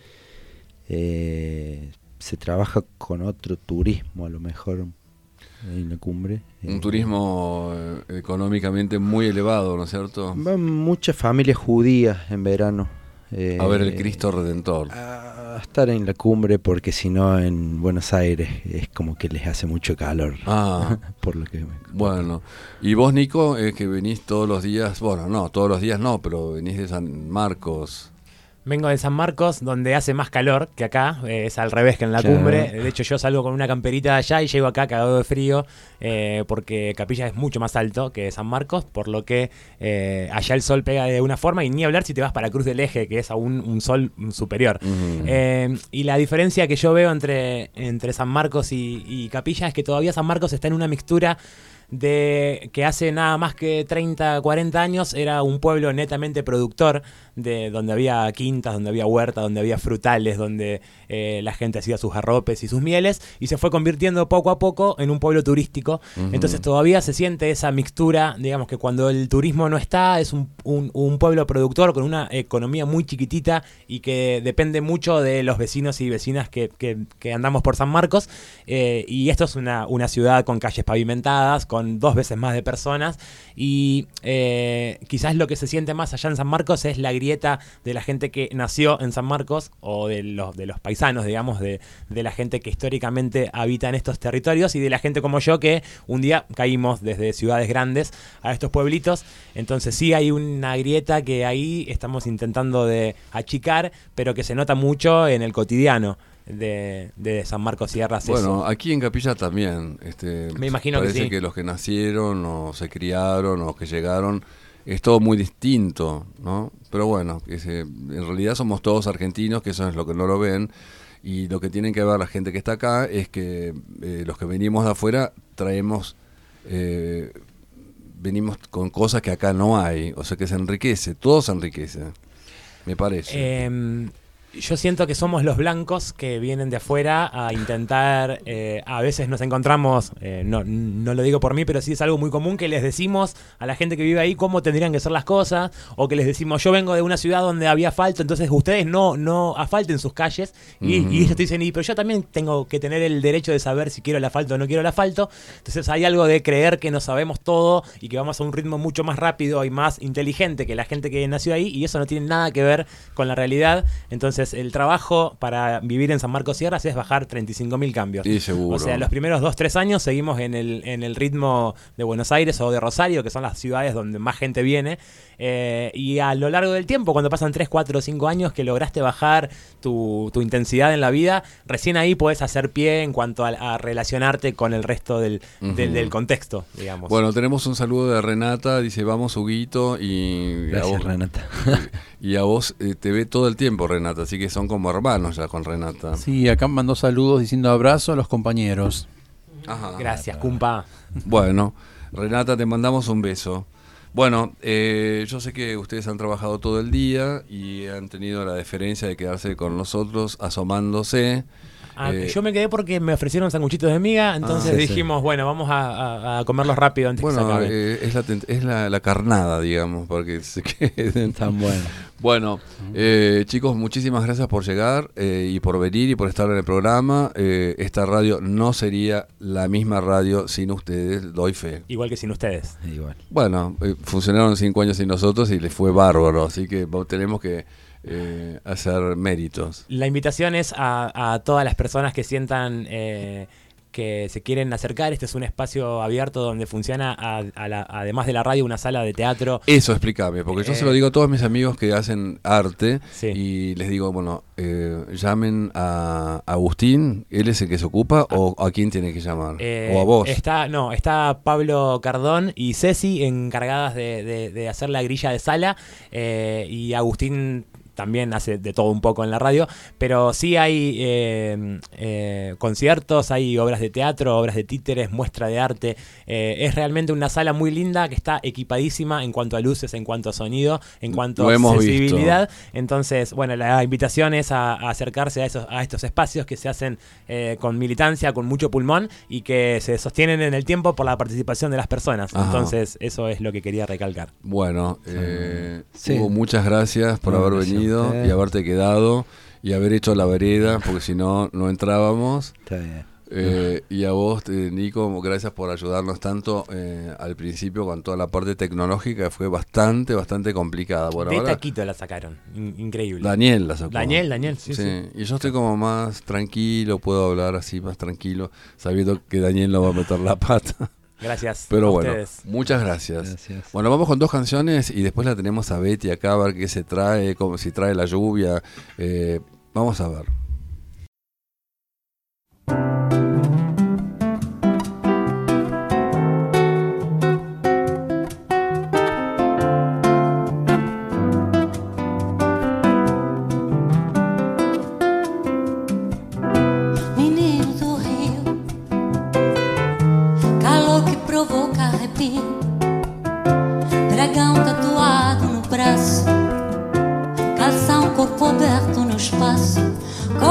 Speaker 10: Se trabaja con otro turismo a lo mejor en La Cumbre.
Speaker 1: Un turismo económicamente muy elevado, ¿no es cierto?
Speaker 10: Van muchas familias judías en verano.
Speaker 1: A ver el Cristo Redentor.
Speaker 10: A estar en La Cumbre, porque si no en Buenos Aires es como que les hace mucho calor. Por lo que
Speaker 1: bueno, y vos, Nico, que venís todos los días, bueno, no, todos los días no, pero venís de San Marcos.
Speaker 11: Vengo de San Marcos, donde hace más calor que acá, es al revés que en La Cumbre. De hecho, yo salgo con una camperita de allá y llego acá cagado de frío, porque Capilla es mucho más alto que San Marcos, por lo que allá el sol pega de una forma, y ni hablar si te vas para Cruz del Eje, que es aún un sol superior. Y la diferencia que yo veo entre San Marcos y Capilla es que todavía San Marcos está en una mixtura de que hace nada más que 30, 40 años era un pueblo netamente productor, de donde había quintas, donde había huertas, donde había frutales, donde la gente hacía sus arropes y sus mieles, y se fue convirtiendo poco a poco en un pueblo turístico. Entonces todavía se siente esa mixtura, digamos que cuando el turismo no está, es un pueblo productor con una economía muy chiquitita y que depende mucho de los vecinos y vecinas que andamos por San Marcos, y esto es una ciudad con calles pavimentadas, con 2 veces más de personas, y quizás lo que se siente más allá en San Marcos es la grieta de la gente que nació en San Marcos, o de los paisanos, digamos, de la gente que históricamente habita en estos territorios, y de la gente como yo que un día caímos desde ciudades grandes a estos pueblitos. Entonces sí hay una grieta que ahí estamos intentando de achicar, pero que se nota mucho en el cotidiano de San Marcos Sierras.
Speaker 1: Bueno, aquí en Capilla también.
Speaker 11: Me imagino que sí.
Speaker 1: Parece que los que nacieron o se criaron o que llegaron, es todo muy distinto, ¿no? Pero bueno, en realidad somos todos argentinos, que eso es lo que no lo ven, y lo que tienen que ver la gente que está acá es que los que venimos de afuera venimos con cosas que acá no hay, o sea que se enriquece, todo se enriquece, me parece.
Speaker 11: Yo siento que somos los blancos que vienen de afuera a intentar, a veces nos encontramos, no lo digo por mí, pero sí es algo muy común, que les decimos a la gente que vive ahí cómo tendrían que ser las cosas, o que les decimos, yo vengo de una ciudad donde había asfalto, entonces ustedes no asfalten sus calles, y ellos te dicen, pero yo también tengo que tener el derecho de saber si quiero el asfalto o no quiero el asfalto. Entonces hay algo de creer que no sabemos todo y que vamos a un ritmo mucho más rápido y más inteligente que la gente que nació ahí, y eso no tiene nada que ver con la realidad. Entonces el trabajo para vivir en San Marcos Sierras es bajar 35.000 cambios.
Speaker 1: Sí, seguro.
Speaker 11: O sea, los primeros 2-3 años seguimos en el ritmo de Buenos Aires o de Rosario, que son las ciudades donde más gente viene. Y a lo largo del tiempo, cuando pasan 3, 4, 5 años que lograste bajar tu intensidad en la vida, recién ahí podés hacer pie en cuanto a relacionarte con el resto del contexto, digamos.
Speaker 1: Bueno, tenemos un saludo de Renata, dice, vamos Huguito, y
Speaker 10: gracias,
Speaker 1: a vos,
Speaker 10: Renata.
Speaker 1: Y a vos te ve todo el tiempo, Renata, así que son como hermanos ya con Renata.
Speaker 4: Sí, acá mandó saludos diciendo abrazo a los compañeros.
Speaker 1: Ajá.
Speaker 11: Gracias, cumpa.
Speaker 1: Bueno, Renata, te mandamos un beso. Bueno, yo sé que ustedes han trabajado todo el día y han tenido la deferencia de quedarse con nosotros asomándose.
Speaker 11: Yo me quedé porque me ofrecieron sanguchitos de miga, entonces dijimos, bueno, vamos a comerlos rápido antes que se acabe.
Speaker 1: Es la carnada, digamos, porque se queden
Speaker 10: tan buenos.
Speaker 1: Bueno, chicos, muchísimas gracias por llegar y por venir y por estar en el programa. Esta radio no sería la misma radio sin ustedes, doy fe.
Speaker 11: Igual que sin ustedes.
Speaker 10: Igual.
Speaker 1: Bueno, funcionaron 5 años sin nosotros y les fue bárbaro, así que tenemos que hacer méritos.
Speaker 11: La invitación es a todas las personas que sientan que se quieren acercar. Este es un espacio abierto donde funciona, además de la radio, una sala de teatro.
Speaker 1: Eso, explícame, porque yo se lo digo a todos mis amigos que hacen arte y les digo, bueno, llamen a Agustín, él es el que se ocupa, o a quién tiene que llamar, o a vos.
Speaker 11: Está Pablo Cardón y Ceci encargadas de hacer la grilla de sala, y Agustín también hace de todo un poco en la radio, pero sí hay conciertos, hay obras de teatro, obras de títeres, muestra de arte. Es realmente una sala muy linda que está equipadísima en cuanto a luces, en cuanto a sonido, en cuanto a accesibilidad. Entonces, bueno, la invitación es a acercarse a estos espacios que se hacen con militancia, con mucho pulmón y que se sostienen en el tiempo por la participación de las personas.
Speaker 1: Ajá.
Speaker 11: Entonces, eso es lo que quería recalcar.
Speaker 1: Bueno, Hugo, muchas gracias por haber venido y haberte quedado y haber hecho la vereda, porque si no, no entrábamos.
Speaker 10: Está bien.
Speaker 1: Y a vos, Nico, gracias por ayudarnos tanto al principio con toda la parte tecnológica, fue bastante complicada. Bueno,
Speaker 11: de
Speaker 1: ahora
Speaker 11: taquito la sacaron, increíble.
Speaker 1: Daniel la sacó.
Speaker 11: Daniel, sí.
Speaker 1: Y yo estoy como más tranquilo, puedo hablar así más tranquilo, sabiendo que Daniel no va a meter la pata.
Speaker 11: Gracias.
Speaker 1: Pero
Speaker 11: a
Speaker 1: bueno,
Speaker 11: ustedes.
Speaker 1: muchas gracias. Bueno, vamos con 2 canciones y después la tenemos a Betty acá a ver qué se trae, como si trae la lluvia. Vamos a ver.
Speaker 2: Menino do Rio, calor que provoca arrepio, dragão tatuado no braço, calção corpo aberto no espaço,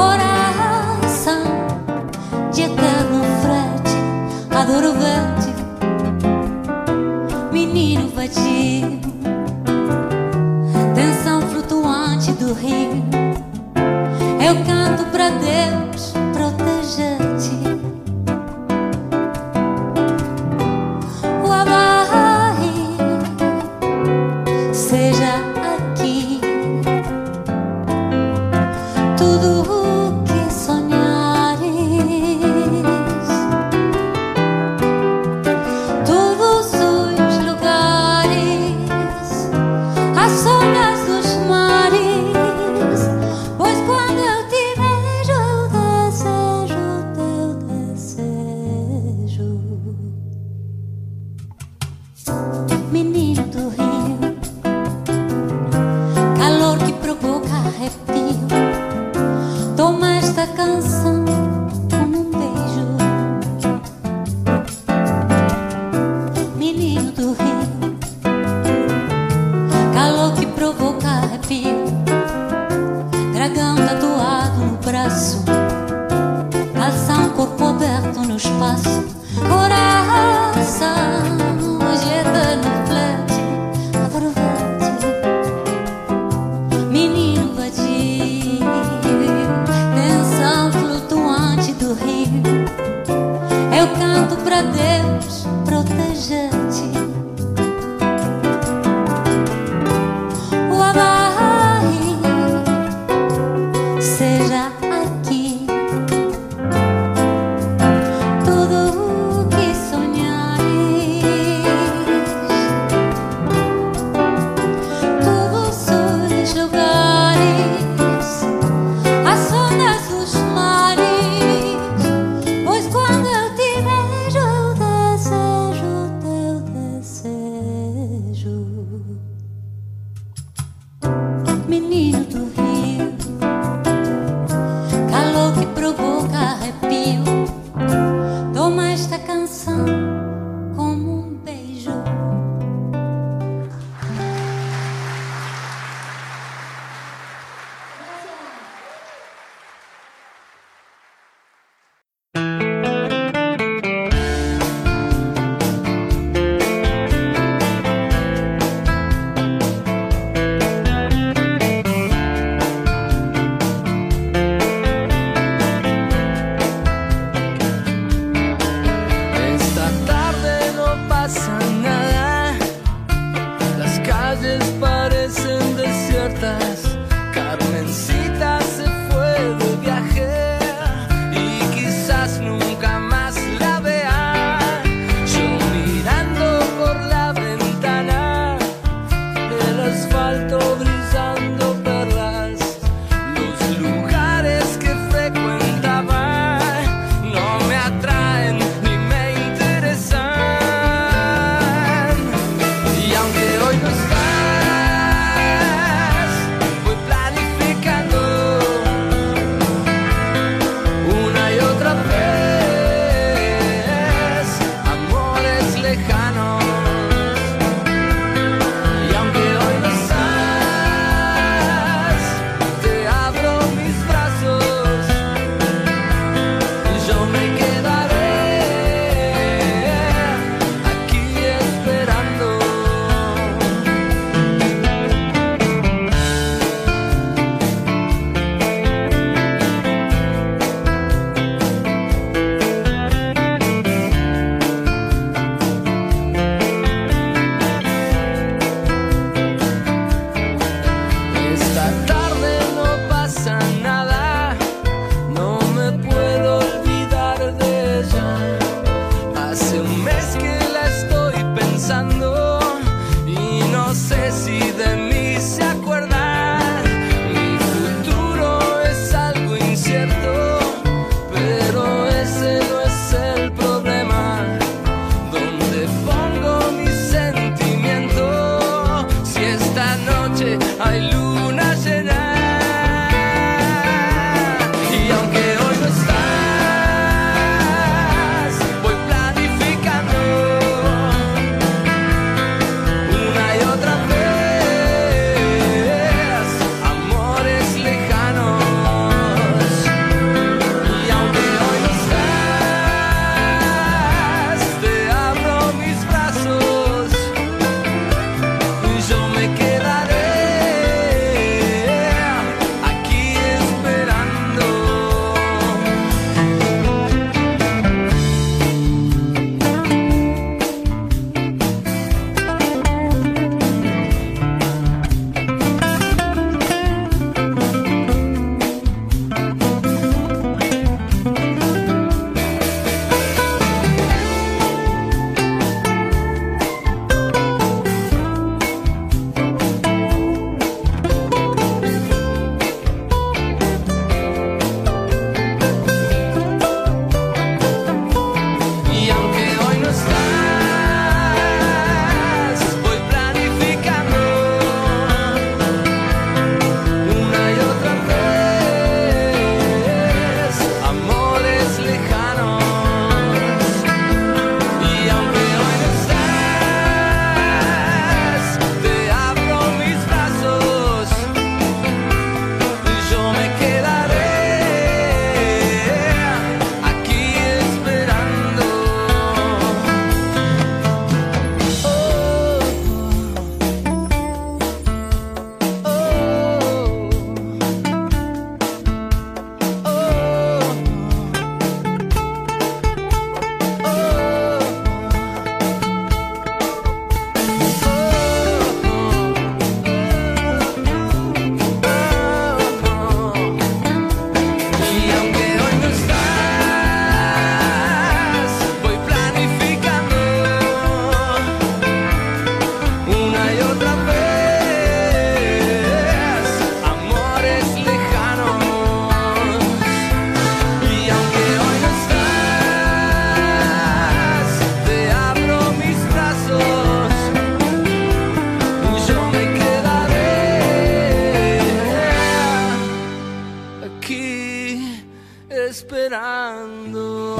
Speaker 5: esperando.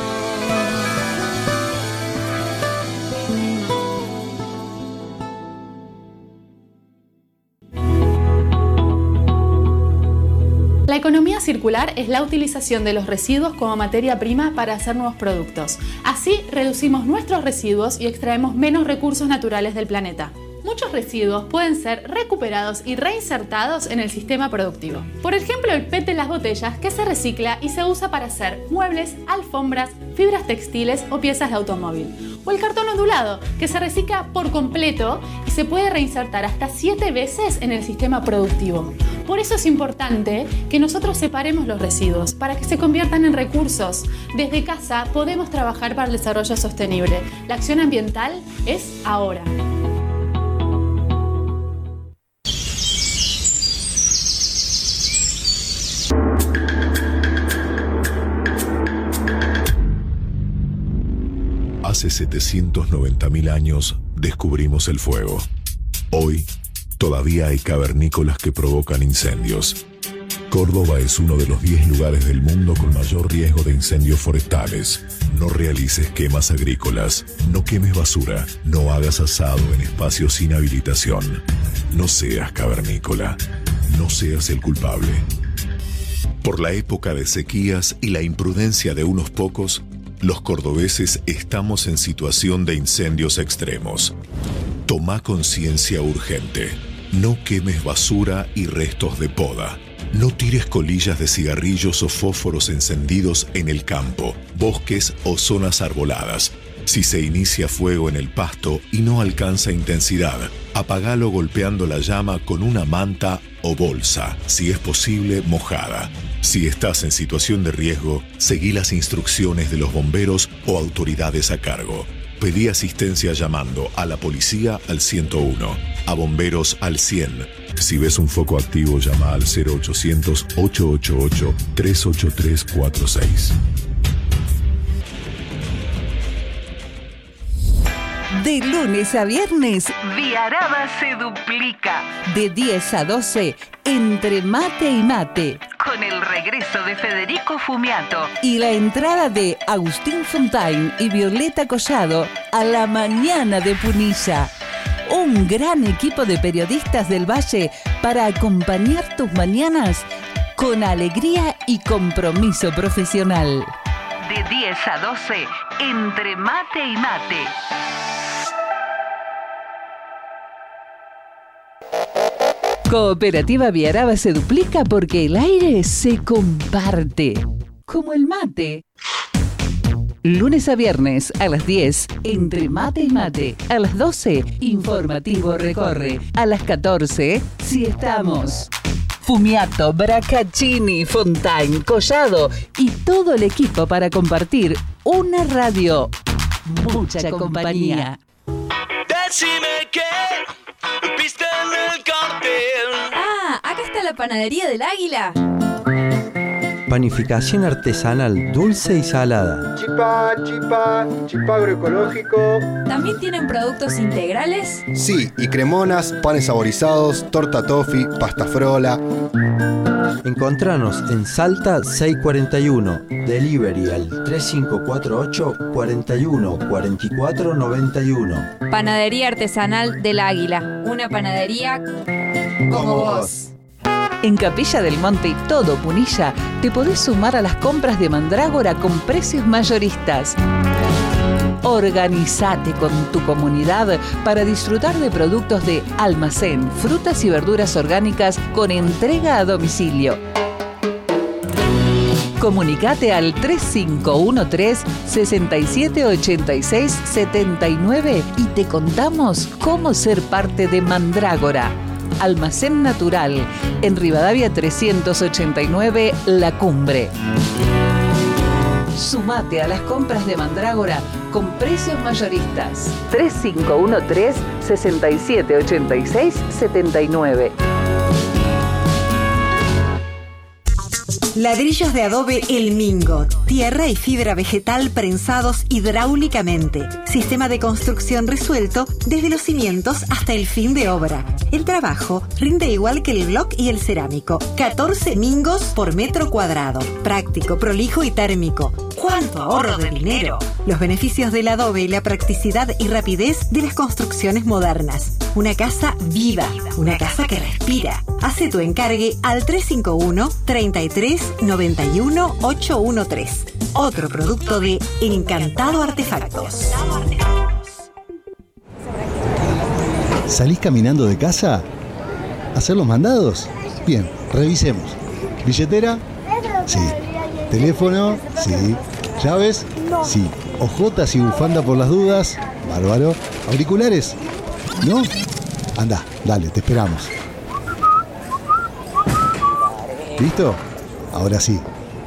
Speaker 13: La economía circular es la utilización de los residuos como materia prima para hacer nuevos productos. Así reducimos nuestros residuos y extraemos menos recursos naturales del planeta. Muchos residuos pueden ser recuperados y reinsertados en el sistema productivo. Por ejemplo, el PET de las botellas, que se recicla y se usa para hacer muebles, alfombras, fibras textiles o piezas de automóvil. O el cartón ondulado, que se recicla por completo y se puede reinsertar hasta 7 veces en el sistema productivo. Por eso es importante que nosotros separemos los residuos para que se conviertan en recursos. Desde casa podemos trabajar para el desarrollo sostenible. La acción ambiental es ahora.
Speaker 14: Hace 790.000 años descubrimos el fuego. Hoy, todavía hay cavernícolas que provocan incendios. Córdoba es uno de los 10 lugares del mundo con mayor riesgo de incendios forestales. No realices quemas agrícolas, no quemes basura, no hagas asado en espacios sin habilitación. No seas cavernícola, no seas el culpable. Por la época de sequías y la imprudencia de unos pocos, los cordobeses estamos en situación de incendios extremos. Toma conciencia urgente. No quemes basura y restos de poda. No tires colillas de cigarrillos o fósforos encendidos en el campo, bosques o zonas arboladas. Si se inicia fuego en el pasto y no alcanza intensidad, apagalo golpeando la llama con una manta o bolsa, si es posible mojada. Si estás en situación de riesgo, seguí las instrucciones de los bomberos o autoridades a cargo. Pedí asistencia llamando a la policía al 101, a bomberos al 100. Si ves un foco activo, llama al 0800-888-38346.
Speaker 15: De lunes a viernes, Viaraba se duplica. De 10 a 12, entre mate y mate. Con el regreso de Federico Fumiato y la entrada de Agustín Fontaine y Violeta Collado a la mañana de Punilla. Un gran equipo de periodistas del Valle para acompañar tus mañanas con alegría y compromiso profesional. De 10 a 12, entre mate y mate. Cooperativa Viaraba se duplica porque el aire se comparte. Como el mate. Lunes a viernes a las 10, entre mate y mate. A las 12, informativo recorre. A las 14, si estamos. Fumiato, Bracaccini, Fontaine, Collado y todo el equipo para compartir una radio. Mucha compañía.
Speaker 5: Decime que viste en el cartel.
Speaker 8: Ah, acá está la panadería del Águila.
Speaker 10: Panificación artesanal dulce y salada.
Speaker 9: Chipá agroecológico.
Speaker 8: ¿También tienen productos integrales?
Speaker 9: Sí, y cremonas, panes saborizados, torta toffee, pasta frola.
Speaker 10: Encontranos en Salta 641, delivery al 3548 41 44 91.
Speaker 8: Panadería artesanal del Águila, una panadería como vos.
Speaker 15: En Capilla del Monte y todo Punilla te podés sumar a las compras de Mandrágora con precios mayoristas. Organizate con tu comunidad para disfrutar de productos de almacén, frutas y verduras orgánicas con entrega a domicilio. Comunicate al 3513-6786-79 y te contamos cómo ser parte de Mandrágora. Almacén Natural, en Rivadavia 389, La Cumbre. Sumate a las compras de Mandrágora con precios mayoristas. 3513-6786-79.
Speaker 16: Ladrillos de adobe El Mingo, tierra y fibra vegetal prensados hidráulicamente. Sistema de construcción resuelto desde los cimientos hasta el fin de obra. El trabajo rinde igual que el block y el cerámico. 14 mingos por metro cuadrado. Práctico, prolijo y térmico. ¡Cuánto ahorro de dinero! Los beneficios del adobe y la practicidad y rapidez de las construcciones modernas. Una casa viva, una casa que respira. Hace tu encargue al 351 33 91 813. Otro producto de Encantado Artefactos.
Speaker 17: ¿Salís caminando de casa? ¿Hacer los mandados? Bien, revisemos. ¿Billetera? Sí. ¿Teléfono? Sí. ¿Llaves? Sí. ¿Ojotas y bufanda por las dudas? Bárbaro. ¿Auriculares? ¿No? Anda, dale, te esperamos. ¿Listo? Ahora sí.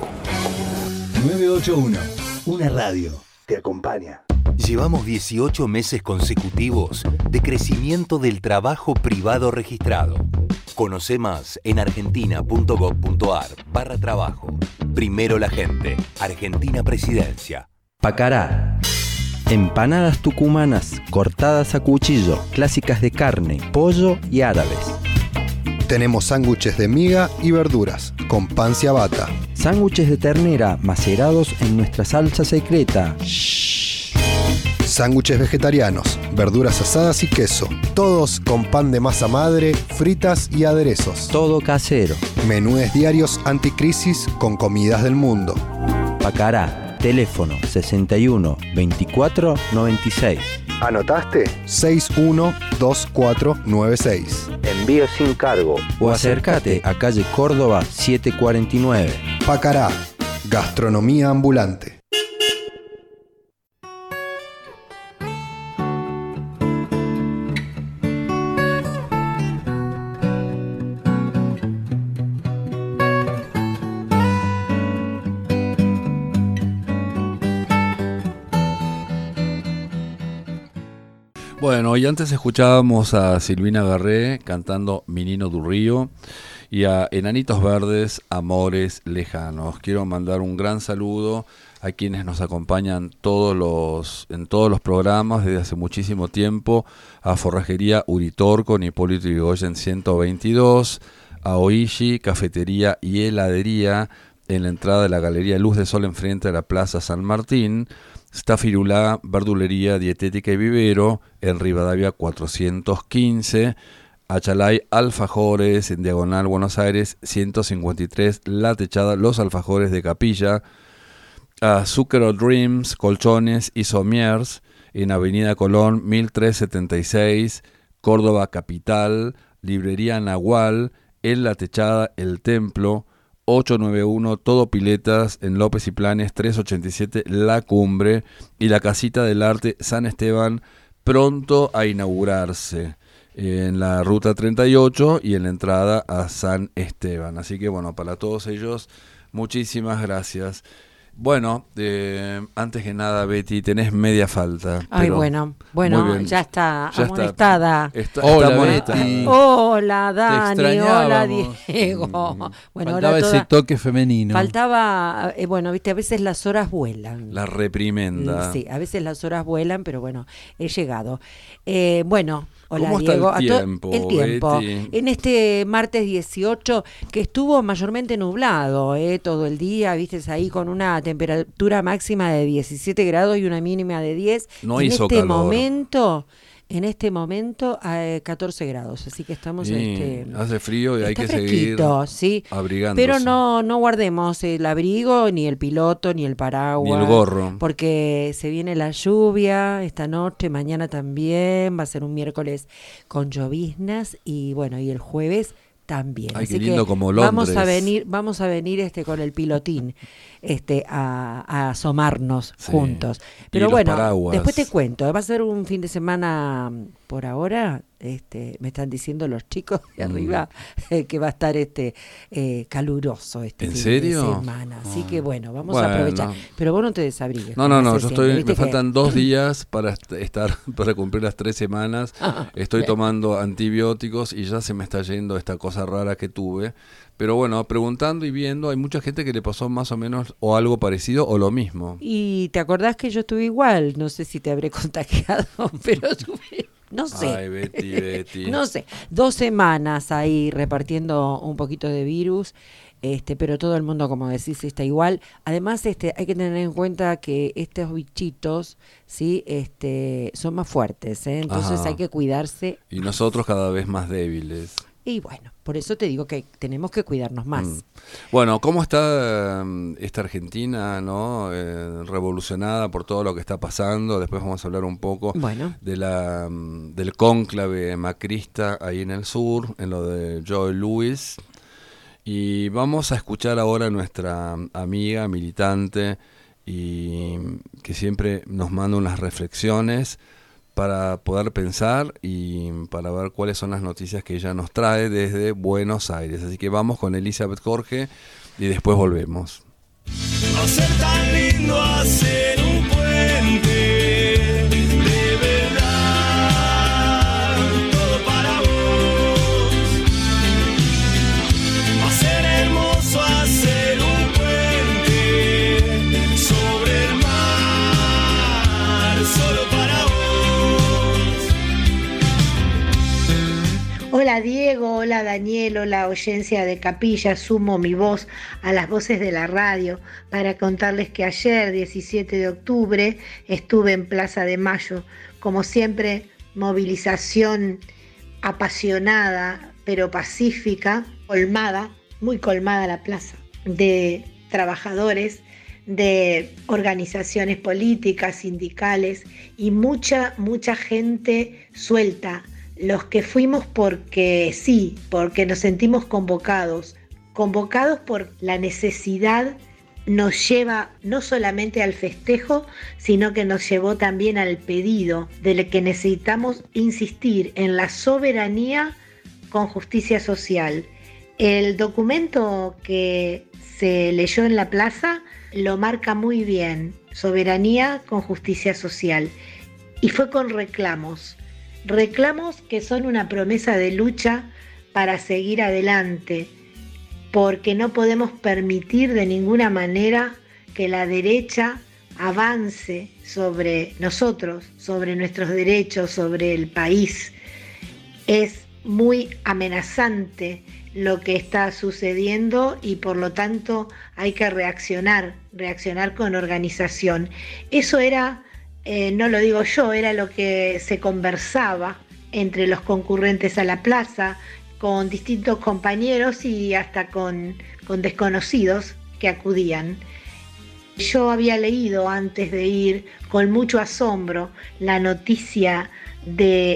Speaker 17: 981, una radio. Te acompaña.
Speaker 18: Llevamos 18 meses consecutivos de crecimiento del trabajo privado registrado. Conoce más en argentina.gov.ar/trabajo. Primero la gente. Argentina Presidencia.
Speaker 10: Pacará. Empanadas tucumanas cortadas a cuchillo, clásicas de carne, pollo y árabes.
Speaker 9: Tenemos sándwiches de miga y verduras, con pan ciabatta.
Speaker 10: Sándwiches de ternera macerados en nuestra salsa secreta.
Speaker 9: Sándwiches vegetarianos, verduras asadas y queso. Todos con pan de masa madre, fritas y aderezos.
Speaker 10: Todo casero.
Speaker 9: Menúes diarios anticrisis con comidas del mundo.
Speaker 10: Pacará. Teléfono 61 24 96.
Speaker 9: ¿Anotaste? 612496.
Speaker 10: Envío sin cargo. O acércate a calle Córdoba 749.
Speaker 9: Pacará. Gastronomía ambulante.
Speaker 1: Bueno, y antes escuchábamos a Silvina Garré cantando Menino do Río y a Enanitos Verdes, Amores Lejanos. Quiero mandar un gran saludo a quienes nos acompañan en todos los programas desde hace muchísimo tiempo, a Forrajería Uritorco, en Hipólito Yrigoyen 122, a Oishi, Cafetería y Heladería, en la entrada de la Galería Luz del Sol enfrente de la Plaza San Martín, Stafirulá, Verdulería Dietética y Vivero, en Rivadavia 415, Achalay Alfajores, en Diagonal Buenos Aires 153, La Techada, Los Alfajores de Capilla, Azúcar Dreams, Colchones y Somiers, en Avenida Colón 1376, Córdoba Capital, Librería Nahual, en La Techada, El Templo, 891 Todo Piletas, en López y Planes 387 La Cumbre, y la Casita del Arte San Esteban, pronto a inaugurarse en la ruta 38 y en la entrada a San Esteban. Así que bueno, para todos ellos, muchísimas gracias. Bueno, antes que nada, Betty, tenés media falta.
Speaker 19: Ay, bueno, ya está amonestada.
Speaker 4: Hola,
Speaker 1: amonestada.
Speaker 4: Betty.
Speaker 19: Hola, Dani.
Speaker 4: Te
Speaker 19: Hola,
Speaker 4: extrañábamos.
Speaker 19: Diego. Bueno,
Speaker 4: faltaba
Speaker 19: ahora
Speaker 4: ese toque femenino.
Speaker 19: Faltaba, bueno, viste, a veces las horas vuelan.
Speaker 1: La reprimenda.
Speaker 19: Sí, a veces las horas vuelan, pero bueno, he llegado. Bueno, hola,
Speaker 1: ¿Cómo está
Speaker 19: Diego.
Speaker 1: el tiempo,
Speaker 19: El tiempo.
Speaker 1: Betty?
Speaker 19: En este martes 18, que estuvo mayormente nublado, todo el día, viste, ahí con una temperatura máxima de 17 grados y una mínima de 10.
Speaker 1: No
Speaker 19: en
Speaker 1: hizo
Speaker 19: este
Speaker 1: calor.
Speaker 19: momento, en este momento, 14 grados, así que estamos
Speaker 1: hace frío y hay
Speaker 19: está
Speaker 1: que seguir
Speaker 19: fresquito, sí,
Speaker 1: abrigándose.
Speaker 19: pero no guardemos el abrigo, ni el piloto, ni el paraguas,
Speaker 1: Ni el gorro.
Speaker 19: porque se viene la lluvia esta noche, mañana también, va a ser un miércoles con lloviznas y bueno, y el jueves también.
Speaker 1: Ay,
Speaker 19: Así
Speaker 1: qué lindo,
Speaker 19: que
Speaker 1: como Londres.
Speaker 19: vamos a venir con el pilotín a asomarnos
Speaker 1: Sí.
Speaker 19: juntos.
Speaker 1: Y
Speaker 19: Pero
Speaker 1: los
Speaker 19: bueno,
Speaker 1: paraguas.
Speaker 19: después te cuento, va a ser un fin de semana por ahora me están diciendo los chicos de arriba que va a estar caluroso este
Speaker 1: ¿En
Speaker 19: fin
Speaker 1: serio?
Speaker 19: de semana. Así que bueno, vamos a aprovechar. Pero vos no te desabrigues.
Speaker 1: No, me faltan 2 días para cumplir las 3 semanas. Estoy
Speaker 19: bien.
Speaker 1: tomando antibióticos y ya se me está yendo esta cosa rara que tuve. Pero bueno, preguntando y viendo, hay mucha gente que le pasó más o menos o algo parecido o lo mismo.
Speaker 19: Y te acordás que yo estuve igual, no sé si te habré contagiado, pero no sé.
Speaker 1: Ay, Betty.
Speaker 19: No sé, 2 semanas ahí repartiendo un poquito de virus, pero todo el mundo, como decís, está igual. Además, hay que tener en cuenta que estos bichitos, sí, son más fuertes, entonces hay que cuidarse.
Speaker 1: Y nosotros cada vez más débiles.
Speaker 19: Y bueno, por eso te digo que tenemos que cuidarnos más.
Speaker 1: Bueno, ¿cómo está esta Argentina, no? Revolucionada por todo lo que está pasando? Después vamos a hablar un poco de del cónclave macrista ahí en el sur, en lo de Joe Louis. Y vamos a escuchar ahora a nuestra amiga militante y que siempre nos manda unas reflexiones para poder pensar y para ver cuáles son las noticias que ella nos trae desde Buenos Aires. Así que vamos con Elizabeth Jorge y después volvemos.
Speaker 12: No ser tan lindo hacer un puente de verdad, todo para vos. No ser hermoso hacer un puente sobre el mar, solo para vos.
Speaker 20: Hola Diego, hola Daniel, hola audiencia de Capilla. Sumo mi voz a las voces de la radio para contarles que ayer, 17 de octubre, estuve en Plaza de Mayo. Como siempre, movilización apasionada, pero pacífica, colmada, muy colmada la plaza, de trabajadores, de organizaciones políticas, sindicales y mucha gente suelta. Los que fuimos porque sí, porque nos sentimos convocados por la necesidad, nos lleva no solamente al festejo, sino que nos llevó también al pedido de que necesitamos insistir en la soberanía con justicia social. El documento que se leyó en la plaza lo marca muy bien, soberanía con justicia social, y fue con reclamos que son una promesa de lucha para seguir adelante, porque no podemos permitir de ninguna manera que la derecha avance sobre nosotros, sobre nuestros derechos, sobre el país. Es muy amenazante lo que está sucediendo y por lo tanto hay que reaccionar con organización. Eso era, no lo digo yo, era lo que se conversaba entre los concurrentes a la plaza, con distintos compañeros y hasta con desconocidos que acudían. Yo había leído antes de ir con mucho asombro la noticia de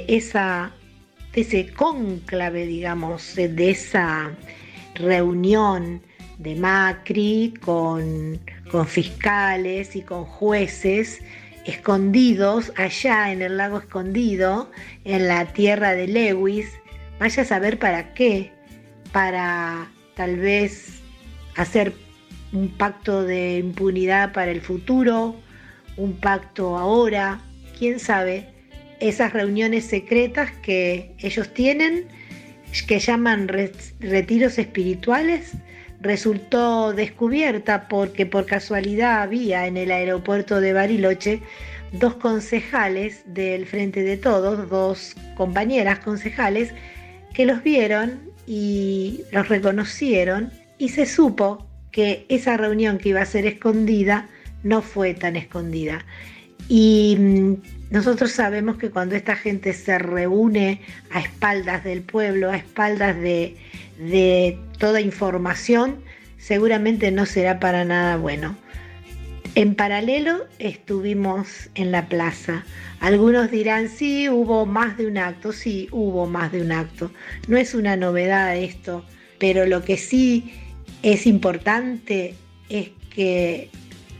Speaker 20: ese cónclave, digamos, de esa reunión de Macri con fiscales y con jueces escondidos allá en el lago Escondido, en la tierra de Lewis. Vaya a saber para qué, para tal vez hacer un pacto de impunidad para el futuro, un pacto ahora, quién sabe. Esas reuniones secretas que ellos tienen, que llaman retiros espirituales, resultó descubierta porque por casualidad había en el aeropuerto de Bariloche 2 concejales del Frente de Todos, 2 compañeras concejales, que los vieron y los reconocieron, y se supo que esa reunión que iba a ser escondida no fue tan escondida. Y nosotros sabemos que cuando esta gente se reúne a espaldas del pueblo, a espaldas de toda información, seguramente no será para nada bueno. En paralelo estuvimos en la plaza. Algunos dirán, sí, hubo más de un acto. Sí, hubo más de un acto. No es una novedad esto, pero lo que sí es importante es que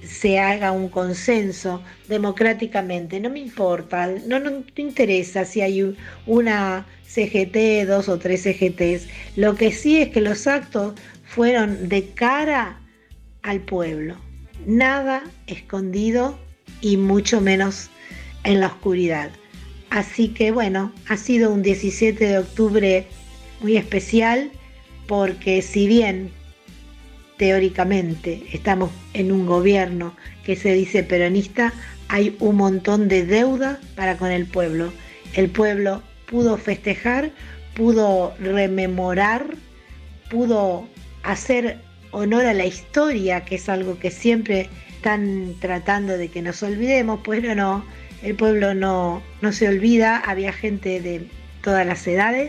Speaker 20: se haga un consenso democráticamente. No me importa, no interesa si hay una CGT, 2 o 3 CGTs. Lo que sí es que los actos fueron de cara al pueblo, nada escondido y mucho menos en la oscuridad. Así que bueno, ha sido un 17 de octubre muy especial, porque si bien teóricamente estamos en un gobierno que se dice peronista, hay un montón de deuda para con el pueblo. El pueblo pudo festejar, pudo rememorar, pudo hacer honor a la historia, que es algo que siempre están tratando de que nos olvidemos, pues no, el pueblo no se olvida. Había gente de todas las edades,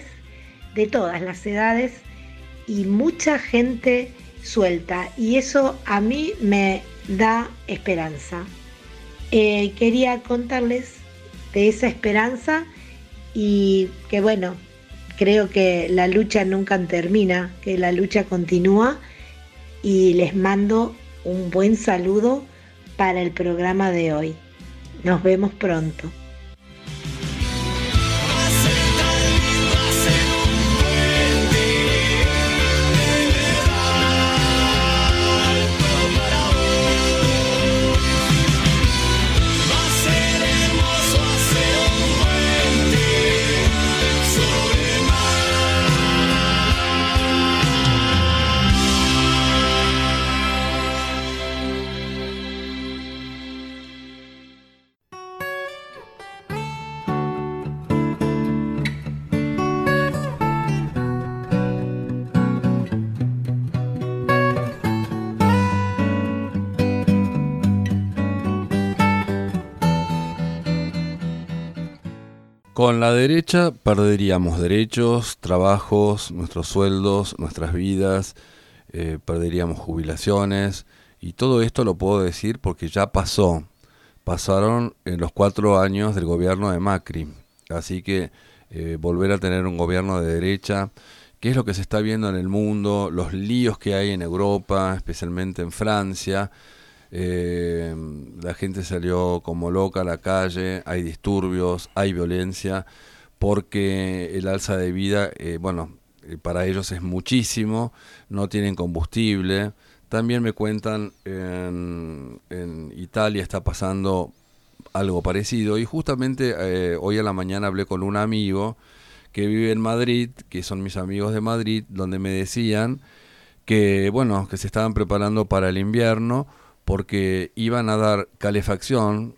Speaker 20: y mucha gente suelta, y eso a mí me da esperanza. Quería contarles de esa esperanza y que bueno, creo que la lucha nunca termina, que la lucha continúa, y les mando un buen saludo para el programa de hoy. Nos vemos pronto.
Speaker 1: Con la derecha perderíamos derechos, trabajos, nuestros sueldos, nuestras vidas, perderíamos jubilaciones, y todo esto lo puedo decir porque ya pasaron en los 4 años del gobierno de Macri, así que volver a tener un gobierno de derecha, qué es lo que se está viendo en el mundo, los líos que hay en Europa, especialmente en Francia. La gente salió como loca a la calle, hay disturbios, hay violencia, porque el alza de vida, para ellos es muchísimo, no tienen combustible. También me cuentan en Italia está pasando algo parecido, y justamente hoy a la mañana hablé con un amigo que vive en Madrid, que son mis amigos de Madrid, donde me decían que que se estaban preparando para el invierno, porque iban a dar calefacción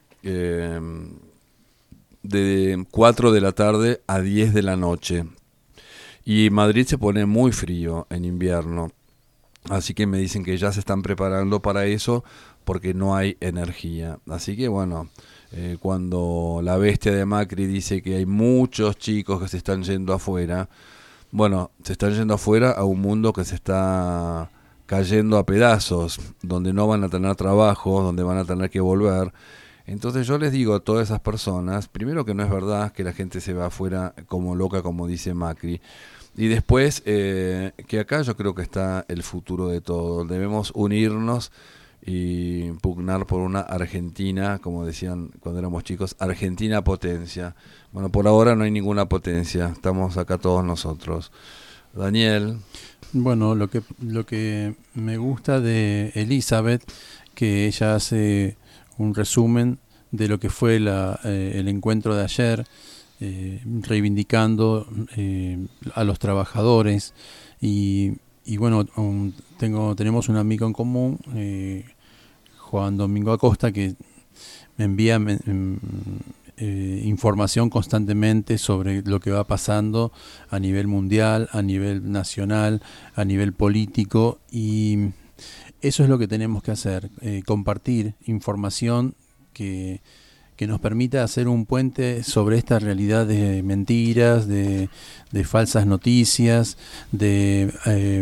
Speaker 1: de 4 de la tarde a 10 de la noche. Y Madrid se pone muy frío en invierno. Así que me dicen que ya se están preparando para eso porque no hay energía. Así que cuando la bestia de Macri dice que hay muchos chicos que se están yendo afuera, se están yendo afuera a un mundo que se está cayendo a pedazos, donde no van a tener trabajo, donde van a tener que volver. Entonces yo les digo a todas esas personas, primero que no es verdad que la gente se va afuera como loca, como dice Macri, y después que acá yo creo que está el futuro de todo. Debemos unirnos y pugnar por una Argentina, como decían cuando éramos chicos, Argentina potencia. Bueno, por ahora no hay ninguna potencia, estamos acá todos nosotros. Daniel.
Speaker 4: Bueno, lo que me gusta de Elizabeth, que ella hace un resumen de lo que fue el encuentro de ayer, reivindicando a los trabajadores, y tenemos un amigo en común, Juan Domingo Acosta, que me envía información constantemente sobre lo que va pasando a nivel mundial, a nivel nacional, a nivel político, y eso es lo que tenemos que hacer, compartir información que nos permita hacer un puente sobre esta realidad de mentiras, de falsas noticias, de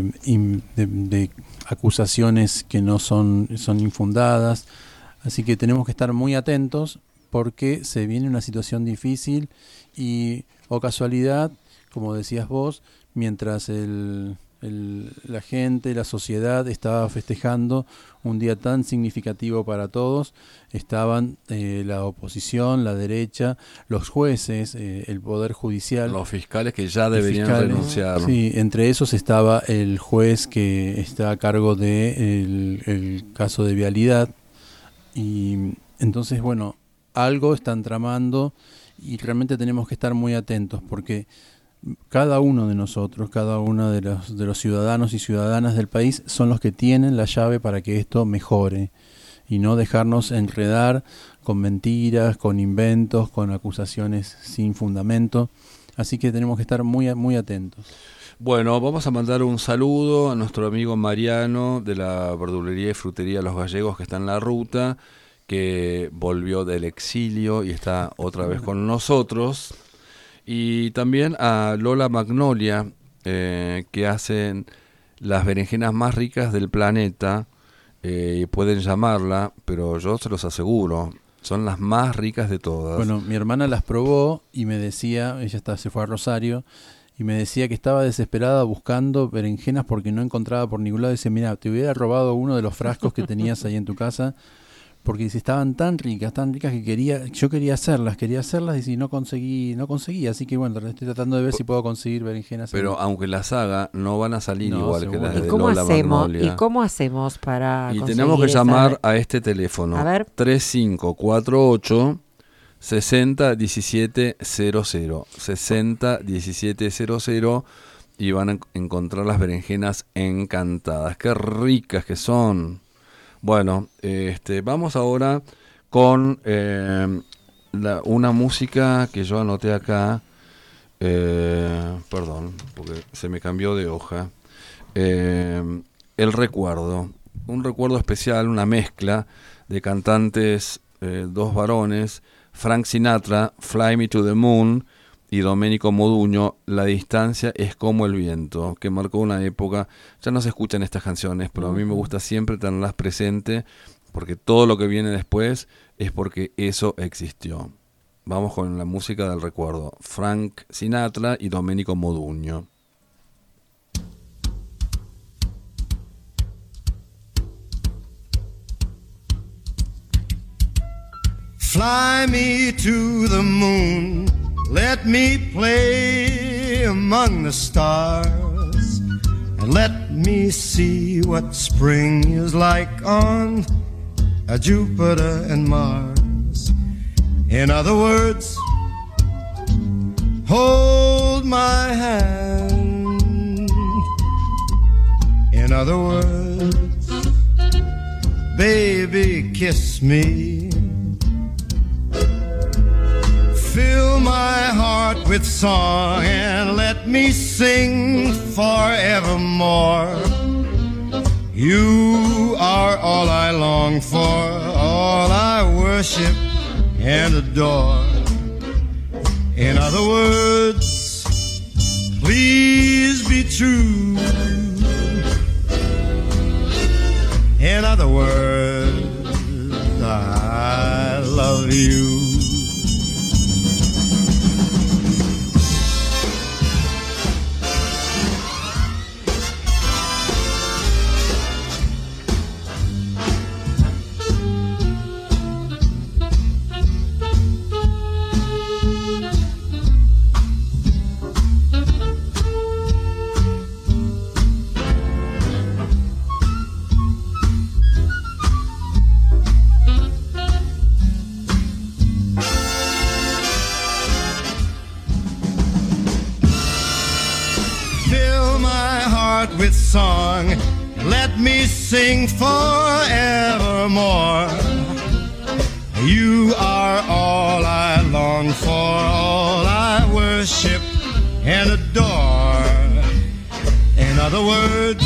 Speaker 4: acusaciones que no son infundadas. Así que tenemos que estar muy atentos, porque se viene una situación difícil, y casualidad, como decías vos, mientras el la gente, la sociedad estaba festejando un día tan significativo para todos. Estaban la oposición, la derecha, los jueces, el Poder Judicial.
Speaker 1: Los fiscales que ya deberían renunciar.
Speaker 4: Sí, entre esos estaba el juez que está a cargo de el caso de vialidad. Y entonces, bueno, algo están tramando y realmente tenemos que estar muy atentos porque cada uno de nosotros, cada uno de los ciudadanos y ciudadanas del país son los que tienen la llave para que esto mejore y no dejarnos enredar con mentiras, con inventos, con acusaciones sin fundamento. Así que tenemos que estar muy, muy atentos.
Speaker 1: Bueno, vamos a mandar un saludo a nuestro amigo Mariano de la verdulería y frutería Los Gallegos, que está en la ruta, que volvió del exilio y está otra vez con nosotros. Y también a Lola Magnolia, que hacen las berenjenas más ricas del planeta. Pueden llamarla, pero yo se los aseguro, son las más ricas de todas.
Speaker 4: Bueno, mi hermana las probó y me decía, se fue a Rosario, y me decía que estaba desesperada buscando berenjenas porque no encontraba por ningún lado. Dice, mira, te hubiera robado uno de los frascos que tenías ahí en tu casa, porque dice, estaban tan ricas que yo quería hacerlas y no conseguí, así que bueno, estoy tratando de ver si puedo conseguir berenjenas.
Speaker 1: Pero aunque las haga, no van a salir igual
Speaker 19: seguro.
Speaker 1: Que las de Lola Magnolia.
Speaker 19: ¿Y cómo hacemos para
Speaker 1: Y
Speaker 19: conseguir
Speaker 1: tenemos que llamar a este teléfono,
Speaker 19: a ver.
Speaker 1: 3548 601700 601700 y van a encontrar las berenjenas encantadas. Qué ricas que son. Bueno, vamos ahora con una música que yo anoté acá. Perdón, porque se me cambió de hoja. El recuerdo. Un recuerdo especial, una mezcla de cantantes, dos varones, Frank Sinatra, Fly Me to the Moon, y Domenico Modugno, La distancia es como el viento, que marcó una época. Ya no se escuchan estas canciones, pero a mí me gusta siempre tenerlas presente, porque todo lo que viene después es porque eso existió. Vamos con la música del recuerdo, Frank Sinatra y Domenico Modugno.
Speaker 5: Fly me to the moon, let me play among the stars, and let me see what spring is like on Jupiter and Mars. In other words, hold my hand. In other words, baby, kiss me. Fill my heart with song and let me sing forevermore. You are all I long for, all I worship and adore. In other words, please be true. In other words, I love you. With song, let me sing forevermore. You are all I long for, all I worship and adore. In other words,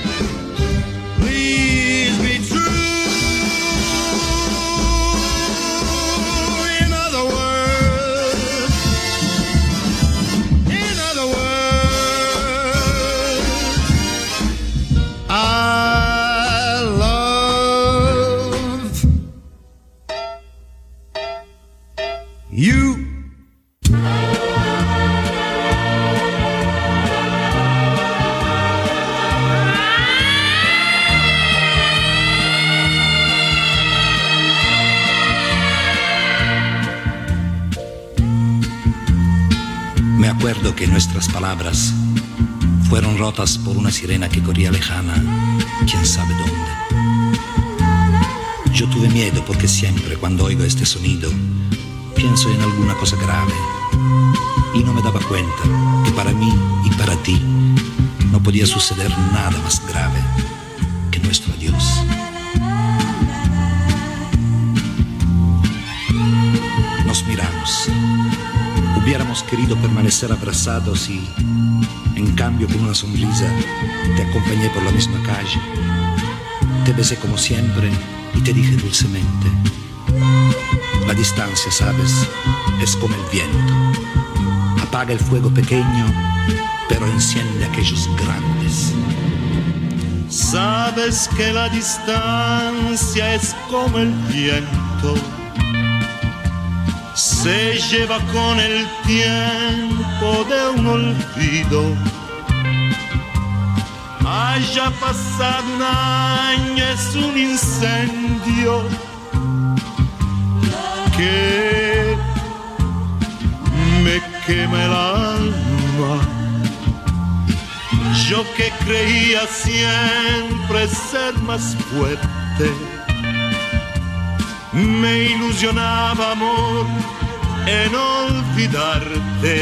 Speaker 5: please be true. In other words, I love you.
Speaker 21: recuerdo que nuestras palabras fueron rotas por una sirena que corría lejana, quién sabe dónde. Yo tuve miedo porque siempre cuando oigo este sonido pienso en alguna cosa grave y no me daba cuenta que para mí y para ti no podía suceder nada más grave que nuestro adiós. Nos miramos. Hubiéramos querido permanecer abrazados y, en cambio, con una sonrisa, te acompañé por la misma calle. Te besé como siempre y te dije dulcemente: la distancia, sabes, es como el viento. Apaga el fuego pequeño, pero enciende aquellos grandes.
Speaker 5: Sabes que la distancia es como el viento, se lleva con el tiempo de un olvido. Haya pasado un año, es un incendio que me quema el alma. Yo que creía siempre ser más fuerte, me ilusionaba, amor, en olvidarte.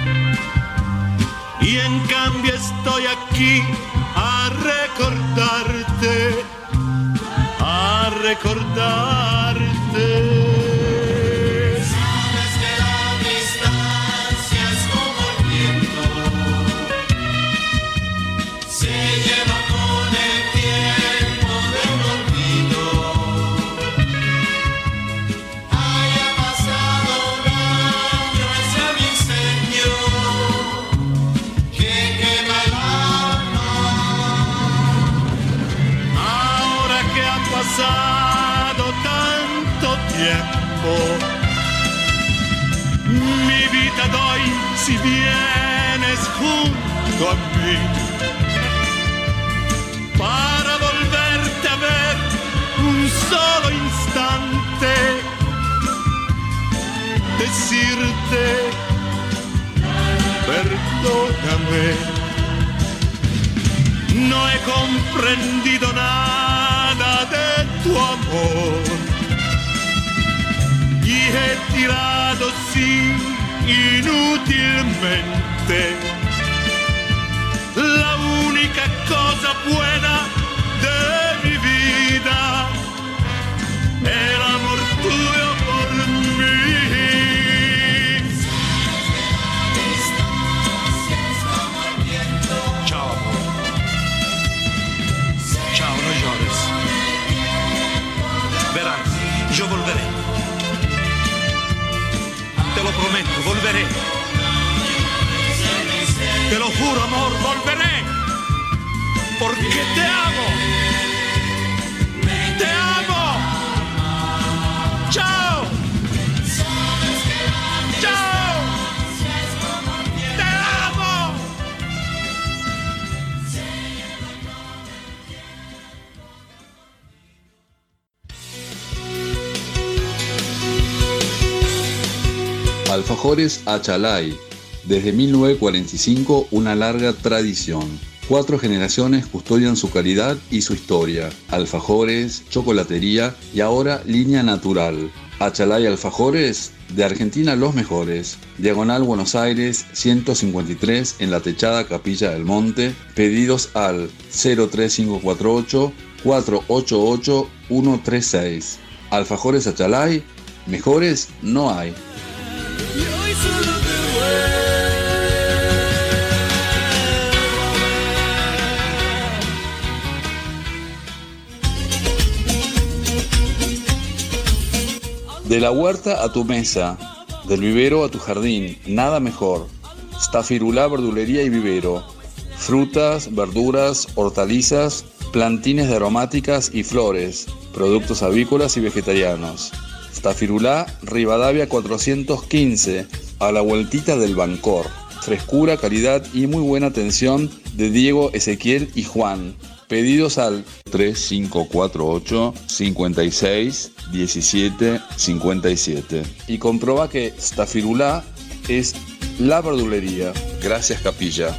Speaker 5: Y en cambio estoy aquí a recordarte, a recordarte.
Speaker 12: Sabes que la distancia es como el viento, se lleva con el tiempo de un olvido. Haya pasado un año, ese mi incendio que quema el alma.
Speaker 5: Ahora que ha pasado tanto tiempo, mi vida doy si vienes junto a mí, para volverte a ver un solo instante, decirte perdóname. No he comprendido nada de tu amor y he tirado sí inútilmente la única cosa buena de mi vida, el amor tuyo por mí. Chao, amor. Chao, no llores. Verás, yo volveré. Te lo prometo, volveré. Te lo juro, amor, volveré. Porque te amo. Te amo. Chao. Chao. Te amo.
Speaker 1: Alfajores Achalay. Desde 1945, una larga tradición. 4 generaciones custodian su calidad y su historia. Alfajores, chocolatería y ahora línea natural. Achalay Alfajores, de Argentina los mejores. Diagonal Buenos Aires 153 en la techada Capilla del Monte. Pedidos al 03548 488 136. Alfajores Achalay, mejores no hay. De la huerta a tu mesa, del vivero a tu jardín, nada mejor. Stafirulá verdulería y vivero. Frutas, verduras, hortalizas, plantines de aromáticas y flores, productos avícolas y vegetarianos. Stafirulá, Rivadavia 415, a la vueltita del Bancor. Frescura, calidad y muy buena atención de Diego, Ezequiel y Juan. Pedidos al 3548 56 17 57. Y comproba que Stafirulá es
Speaker 6: La Verdulería. Gracias, Capilla.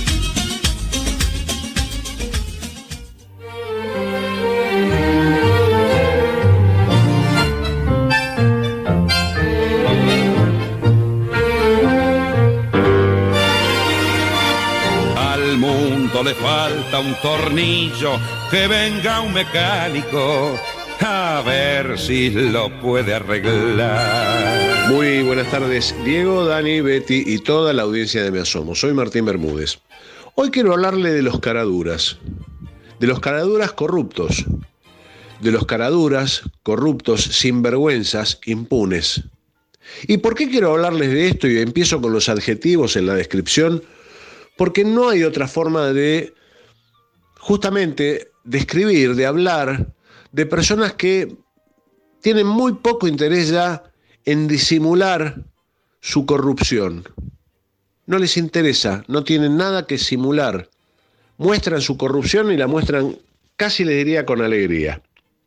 Speaker 22: Al mundo le falta un tornillo, que venga un mecánico a ver si lo puede arreglar.
Speaker 23: Muy buenas tardes, Diego, Dani, Betty y toda la audiencia de Me Asomo. Soy Martín Bermúdez. Hoy quiero hablarle de los caraduras corruptos, de los caraduras corruptos, sinvergüenzas, impunes. ¿Y por qué quiero hablarles de esto? Y empiezo con los adjetivos en la descripción, porque no hay otra forma de justamente describir, de hablar de personas que tienen muy poco interés ya en disimular su corrupción. No les interesa, no tienen nada que simular. Muestran su corrupción y la muestran, casi les diría, con alegría.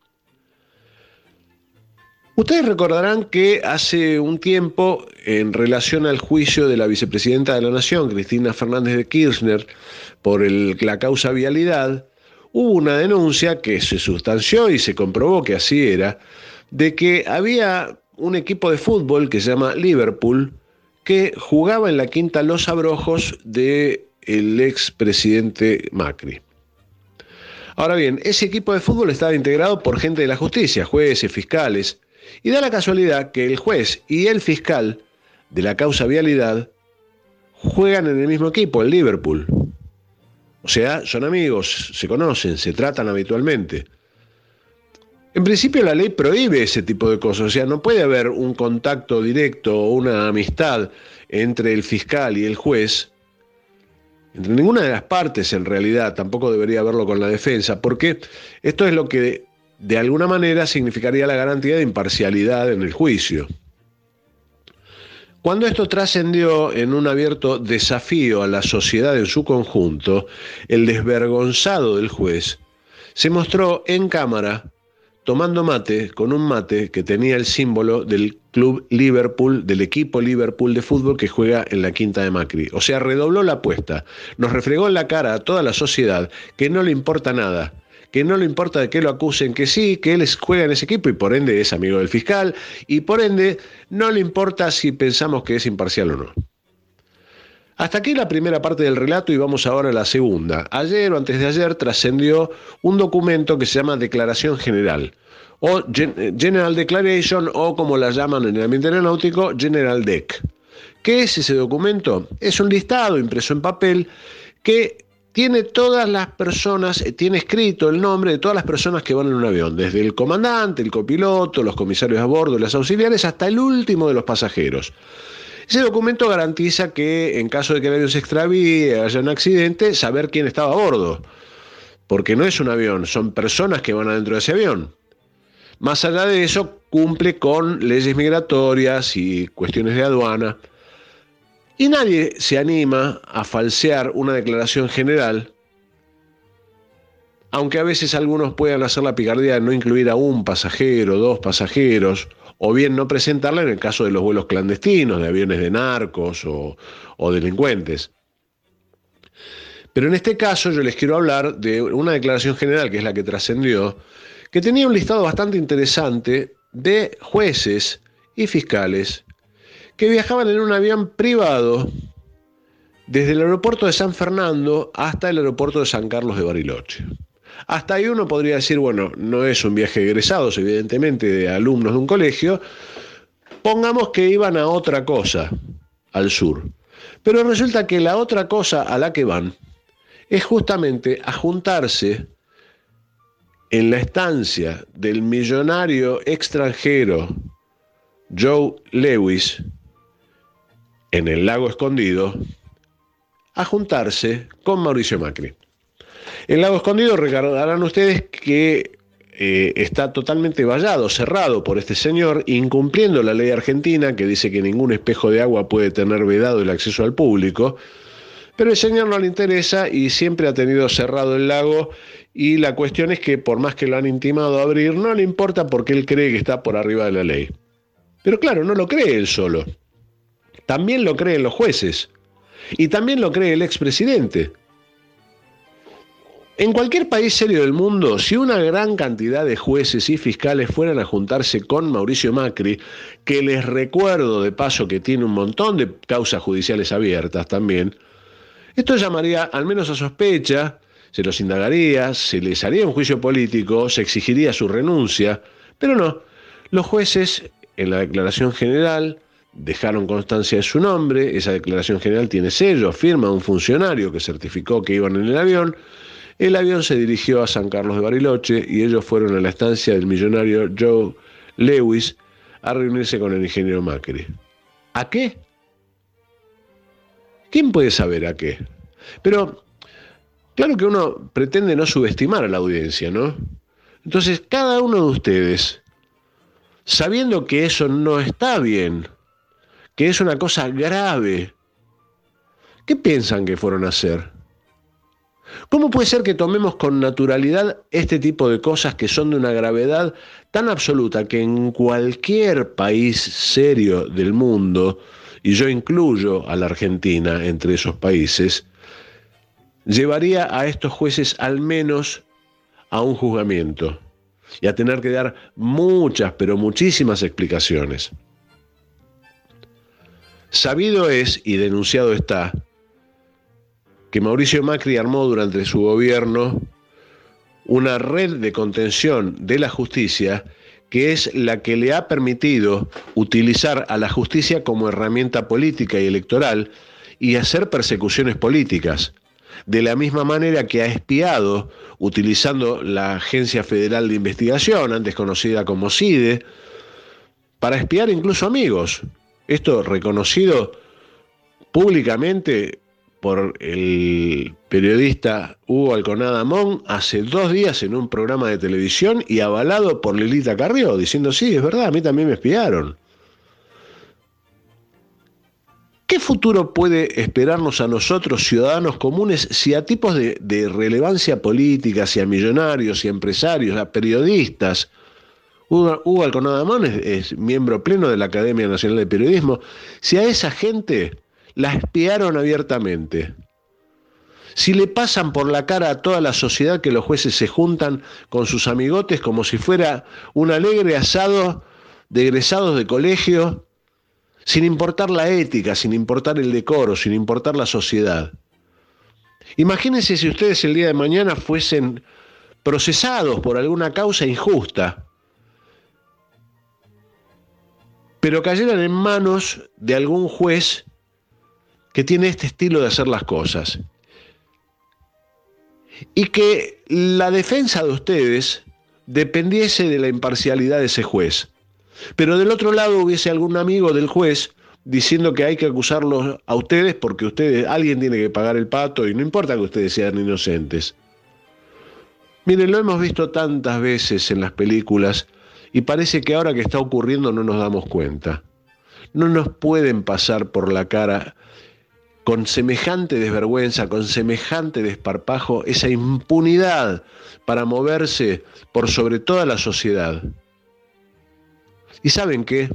Speaker 23: Ustedes recordarán que hace un tiempo, en relación al juicio de la vicepresidenta de la Nación, Cristina Fernández de Kirchner, por la causa vialidad, hubo una denuncia que se sustanció y se comprobó que así era, de que había un equipo de fútbol que se llama Liverpool, que jugaba en la quinta Los Abrojos del expresidente Macri. Ahora bien, ese equipo de fútbol estaba integrado por gente de la justicia, jueces, fiscales, y da la casualidad que el juez y el fiscal de la causa vialidad juegan en el mismo equipo, el Liverpool. O sea, son amigos, se conocen, se tratan habitualmente. En principio la ley prohíbe ese tipo de cosas, o sea, no puede haber un contacto directo o una amistad entre el fiscal y el juez, entre ninguna de las partes en realidad, tampoco debería haberlo con la defensa, porque esto es lo que de alguna manera significaría la garantía de imparcialidad en el juicio. Cuando esto trascendió en un abierto desafío a la sociedad en su conjunto, el desvergonzado del juez se mostró en cámara tomando mate con un mate que tenía el símbolo del club Liverpool, del equipo Liverpool de fútbol que juega en la quinta de Macri. O sea, redobló la apuesta, nos refregó en la cara a toda la sociedad que no le importa nada, que no le importa de que lo acusen, que sí, que él juega en ese equipo y por ende es amigo del fiscal y por ende no le importa si pensamos que es imparcial o no. Hasta aquí la primera parte del relato y vamos ahora a la segunda. Ayer o antes de ayer trascendió un documento que se llama Declaración General, o General Declaration, o como la llaman en el ambiente aeronáutico, General Dec. ¿Qué es ese documento? Es un listado impreso en papel que tiene todas las personas, tiene escrito el nombre de todas las personas que van en un avión, desde el comandante, el copiloto, los comisarios a bordo, las auxiliares, hasta el último de los pasajeros. Ese documento garantiza que en caso de que el avión se extravíe, haya un accidente, saber quién estaba a bordo, porque no es un avión, son personas que van adentro de ese avión. Más allá de eso, cumple con leyes migratorias y cuestiones de aduana. Y nadie se anima a falsear una declaración general, aunque a veces algunos puedan hacer la picardía de no incluir a un pasajero, dos pasajeros, o bien no presentarla en el caso de los vuelos clandestinos, de aviones de narcos o delincuentes. Pero en este caso yo les quiero hablar de una declaración general, que es la que trascendió, que tenía un listado bastante interesante de jueces y fiscales que viajaban en un avión privado desde el aeropuerto de San Fernando hasta el aeropuerto de San Carlos de Bariloche. Hasta ahí uno podría decir, bueno, no es un viaje de egresados, evidentemente, de alumnos de un colegio. Pongamos que iban a otra cosa, al sur. Pero resulta que la otra cosa a la que van es justamente a juntarse en la estancia del millonario extranjero Joe Lewis, en el Lago Escondido, a juntarse con Mauricio Macri. El Lago Escondido, recordarán ustedes que está totalmente vallado, cerrado por este señor, incumpliendo la ley argentina que dice que ningún espejo de agua puede tener vedado el acceso al público, pero el señor no le interesa y siempre ha tenido cerrado el lago, y la cuestión es que por más que lo han intimado a abrir, no le importa porque él cree que está por arriba de la ley. Pero claro, no lo cree él solo. también lo creen los jueces y también lo cree el expresidente. En cualquier país serio del mundo, si una gran cantidad de jueces y fiscales fueran a juntarse con Mauricio Macri, que les recuerdo de paso que tiene un montón de causas judiciales abiertas también, esto llamaría al menos a sospecha, se los indagaría, se les haría un juicio político, se exigiría su renuncia, pero no, los jueces en la declaración general dejaron constancia de su nombre, esa declaración general tiene sello, firma un funcionario que certificó que iban en el avión se dirigió a San Carlos de Bariloche y ellos fueron a la estancia del millonario Joe Lewis a reunirse con el ingeniero Macri. ¿A qué? ¿Quién puede saber a qué? Pero claro que uno pretende no subestimar a la audiencia, ¿no? Entonces, cada uno de ustedes, sabiendo que eso no está bien, que es una cosa grave, ¿qué piensan que fueron a hacer? ¿Cómo puede ser que tomemos con naturalidad este tipo de cosas que son de una gravedad tan absoluta que en cualquier país serio del mundo, y yo incluyo a la Argentina entre esos países, llevaría a estos jueces al menos a un juzgamiento y a tener que dar muchas, pero muchísimas explicaciones? Sabido es y denunciado está que Mauricio Macri armó durante su gobierno una red de contención de la justicia que es la que le ha permitido utilizar a la justicia como herramienta política y electoral y hacer persecuciones políticas, de la misma manera que ha espiado utilizando la Agencia Federal de Investigación, antes conocida como CIDE, para espiar incluso amigos. Esto reconocido públicamente por el periodista Hugo Alconada Mon hace 2 días en un programa de televisión y avalado por Lilita Carrió, diciendo sí, es verdad, a mí también me espiaron. ¿Qué futuro puede esperarnos a nosotros, ciudadanos comunes, si a tipos de relevancia política, si a millonarios y empresarios, a periodistas? Hugo Alconada Mon es miembro pleno de la Academia Nacional de Periodismo. Si a esa gente la espiaron abiertamente, si le pasan por la cara a toda la sociedad que los jueces se juntan con sus amigotes como si fuera un alegre asado de egresados de colegio, sin importar la ética, sin importar el decoro, sin importar la sociedad. Imagínense si ustedes el día de mañana fuesen procesados por alguna causa injusta, pero cayeran en manos de algún juez que tiene este estilo de hacer las cosas. Y que la defensa de ustedes dependiese de la imparcialidad de ese juez. Pero del otro lado hubiese algún amigo del juez diciendo que hay que acusarlos a ustedes porque alguien tiene que pagar el pato y no importa que ustedes sean inocentes. Miren, lo hemos visto tantas veces en las películas y parece que ahora que está ocurriendo no nos damos cuenta. No nos pueden pasar por la cara con semejante desvergüenza, con semejante desparpajo, esa impunidad para moverse por sobre toda la sociedad. ¿Y saben qué?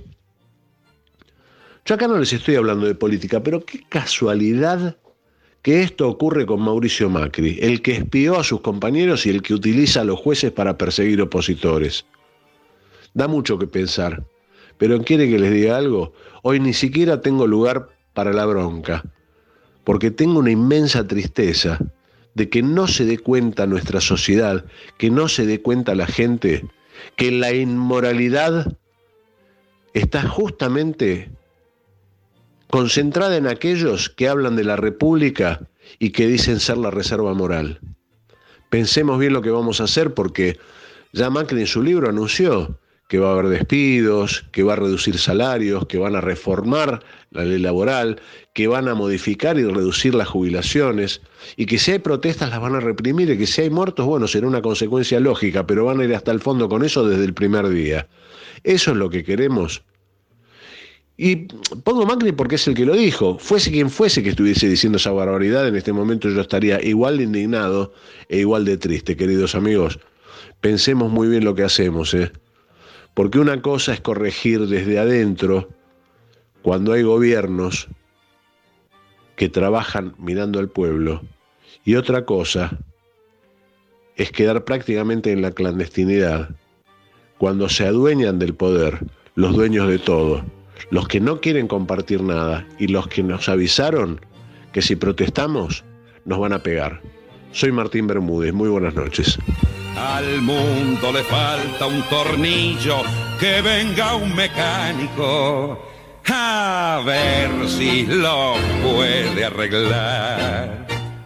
Speaker 23: Yo acá no les estoy hablando de política, pero qué casualidad que esto ocurre con Mauricio Macri, el que espió a sus compañeros y el que utiliza a los jueces para perseguir opositores. Da mucho que pensar, pero ¿quiere que les diga algo? Hoy ni siquiera tengo lugar para la bronca, porque tengo una inmensa tristeza de que no se dé cuenta nuestra sociedad, que no se dé cuenta la gente, que la inmoralidad está justamente concentrada en aquellos que hablan de la República y que dicen ser la reserva moral. Pensemos bien lo que vamos a hacer porque ya Macri en su libro anunció que va a haber despidos, que va a reducir salarios, que van a reformar la ley laboral, que van a modificar y reducir las jubilaciones, y que si hay protestas las van a reprimir, y que si hay muertos, bueno, será una consecuencia lógica, pero van a ir hasta el fondo con eso desde el primer día. Eso es lo que queremos. Y pongo Macri porque es el que lo dijo. Fuese quien fuese que estuviese diciendo esa barbaridad, en este momento yo estaría igual de indignado e igual de triste, queridos amigos. Pensemos muy bien lo que hacemos, porque una cosa es corregir desde adentro cuando hay gobiernos que trabajan mirando al pueblo, y otra cosa es quedar prácticamente en la clandestinidad cuando se adueñan del poder los dueños de todo, los que no quieren compartir nada y los que nos avisaron que si protestamos nos van a pegar. Soy Martín Bermúdez, muy buenas noches.
Speaker 22: Al mundo le falta un tornillo, que venga un mecánico a ver si lo puede arreglar.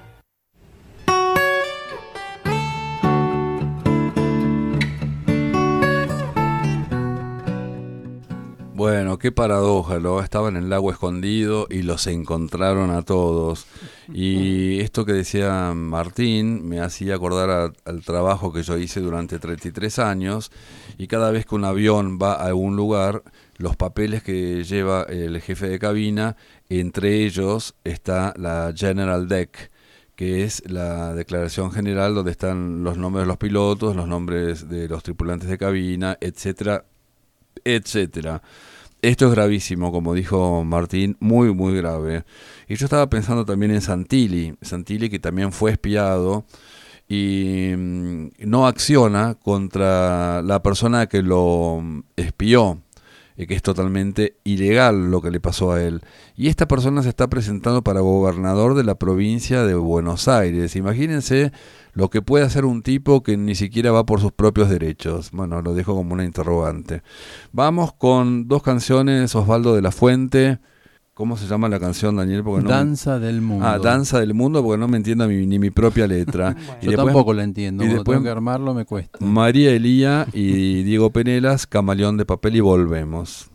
Speaker 1: Bueno, qué paradoja, ¿no? Estaban en el lago escondido y los encontraron a todos. Y esto que decía Martín me hacía acordar al trabajo que yo hice durante 33 años, y cada vez que un avión va a algún lugar, los papeles que lleva el jefe de cabina, entre ellos está la General Deck, que es la declaración general donde están los nombres de los pilotos, los nombres de los tripulantes de cabina, etcétera, etcétera. Esto es gravísimo, como dijo Martín, muy, muy grave. Y yo estaba pensando también en Santilli, que también fue espiado y no acciona contra la persona que lo espió, que es totalmente ilegal lo que le pasó a él. Y esta persona se está presentando para gobernador de la provincia de Buenos Aires. Imagínense lo que puede hacer un tipo que ni siquiera va por sus propios derechos. Bueno, lo dejo como una interrogante. Vamos con dos canciones, Osvaldo de la Fuente. ¿Cómo se llama la canción, Daniel? Porque
Speaker 4: Danza del Mundo.
Speaker 1: Ah, Danza del Mundo, porque no me entiendo ni mi propia letra.
Speaker 4: Bueno, yo tampoco la entiendo. Y después tengo que armarlo me cuesta.
Speaker 1: María Elía y Diego Penelas, Camaleón de Papel, y volvemos.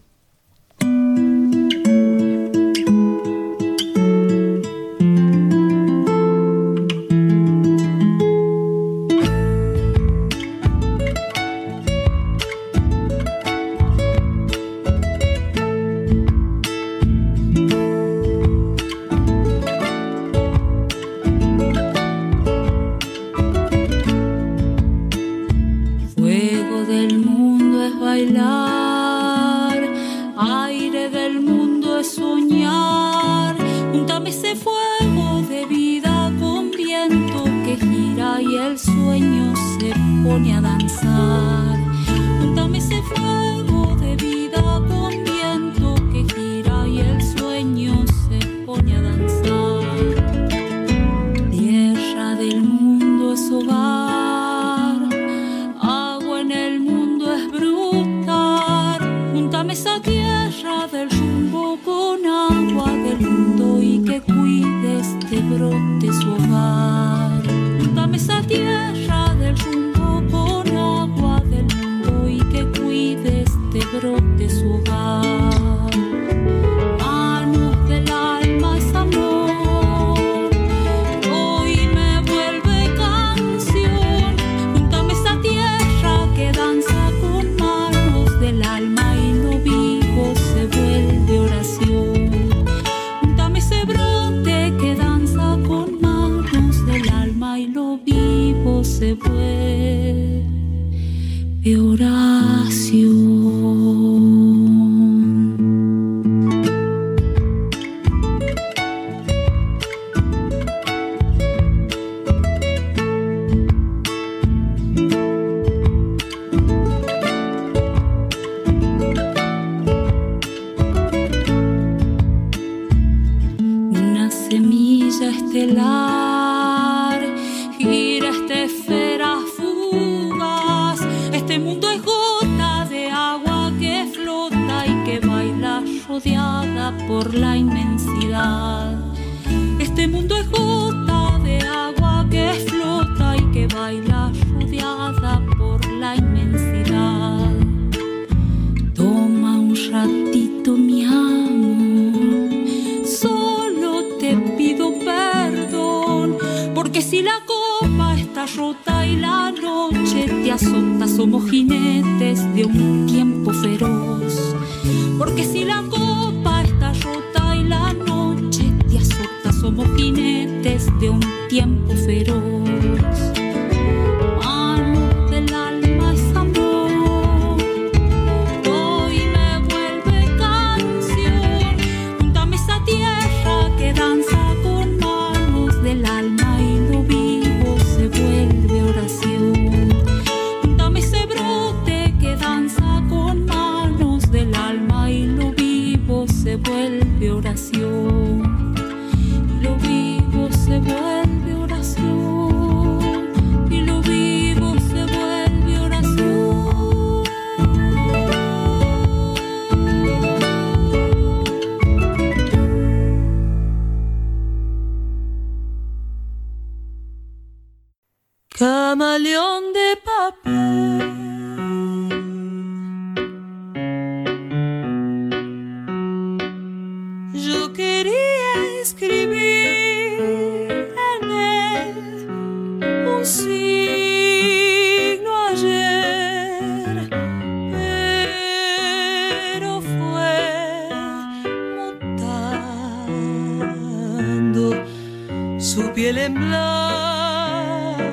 Speaker 2: su piel en blanco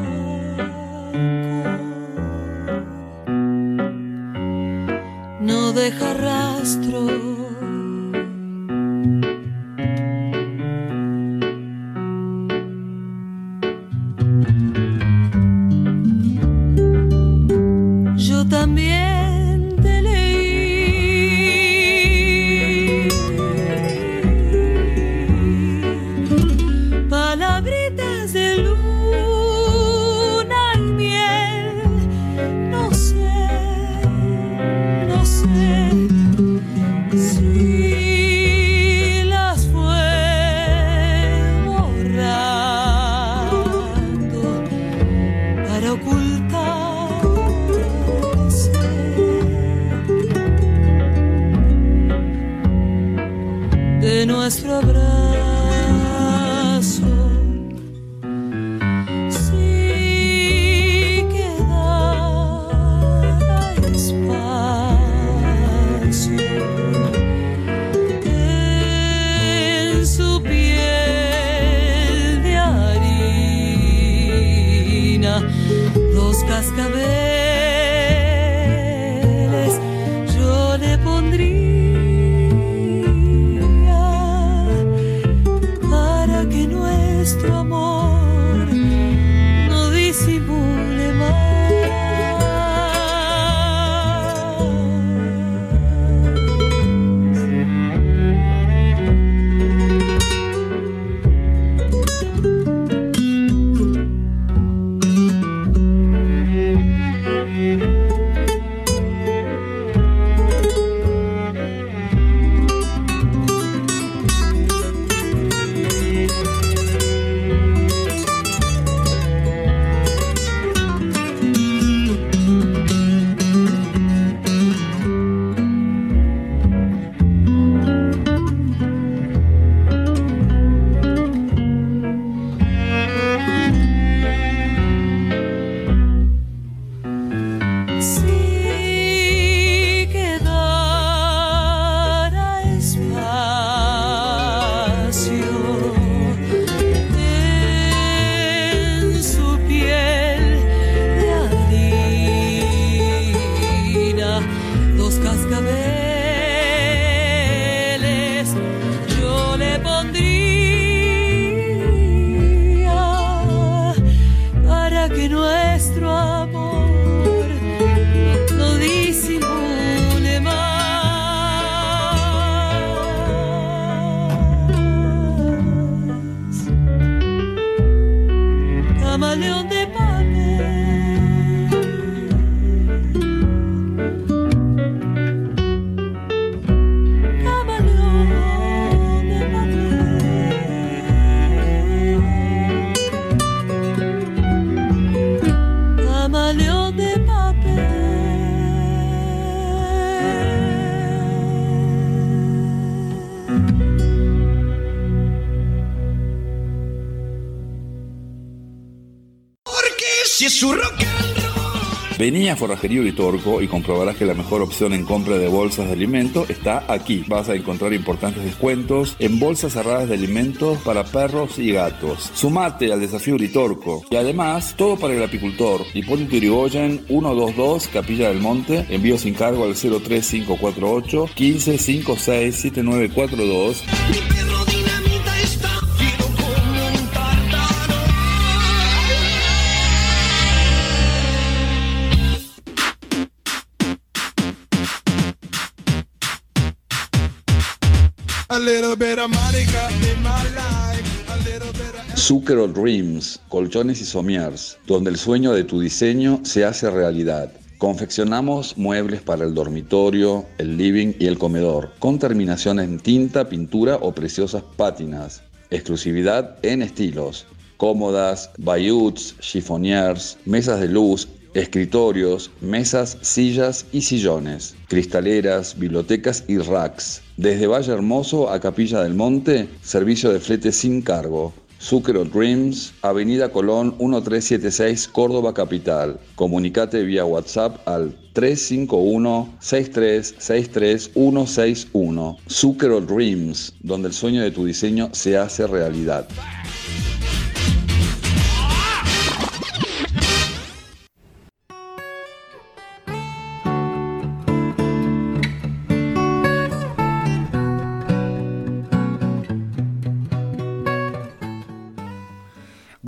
Speaker 2: no deja rastro. Yo también te leí palabritas de luna y miel. No sé si las fue borrando para ocultarse de nuestro abrazo. Si quedara espacio en su piel de harina, dos cascabeles yo le pondría para que nuestro amor no disimule más. Si quedara espacio en su piel de harina, dos cascabeles yo le pondría para que nuestro amor no disimule más. Camaleón de papel, camaleón de papel, camaleón de
Speaker 22: Si es su rock.
Speaker 1: Vení a Forrajería Uritorco y comprobarás que la mejor opción en compra de bolsas de alimento está aquí. Vas a encontrar importantes descuentos en bolsas cerradas de alimentos para perros y gatos. Sumate al desafío Uritorco. Y además, todo para el apicultor. Hipólito Yrigoyen 122, Capilla del Monte. Envío sin cargo al 03548 1556 7942. Zucchero Dreams, colchones y somiers, donde el sueño de tu diseño se hace realidad. Confeccionamos muebles para el dormitorio, el living y el comedor, con terminación en tinta, pintura o preciosas pátinas. Exclusividad en estilos, cómodas, bayouts, chiffoniers, mesas de luz, escritorios, mesas, sillas y sillones, cristaleras, bibliotecas y racks. Desde Valle Hermoso a Capilla del Monte, servicio de flete sin cargo. Zucchero Dreams, Avenida Colón 1376, Córdoba Capital. Comunicate vía WhatsApp al 351-6363-161. Zucchero Dreams, donde el sueño de tu diseño se hace realidad.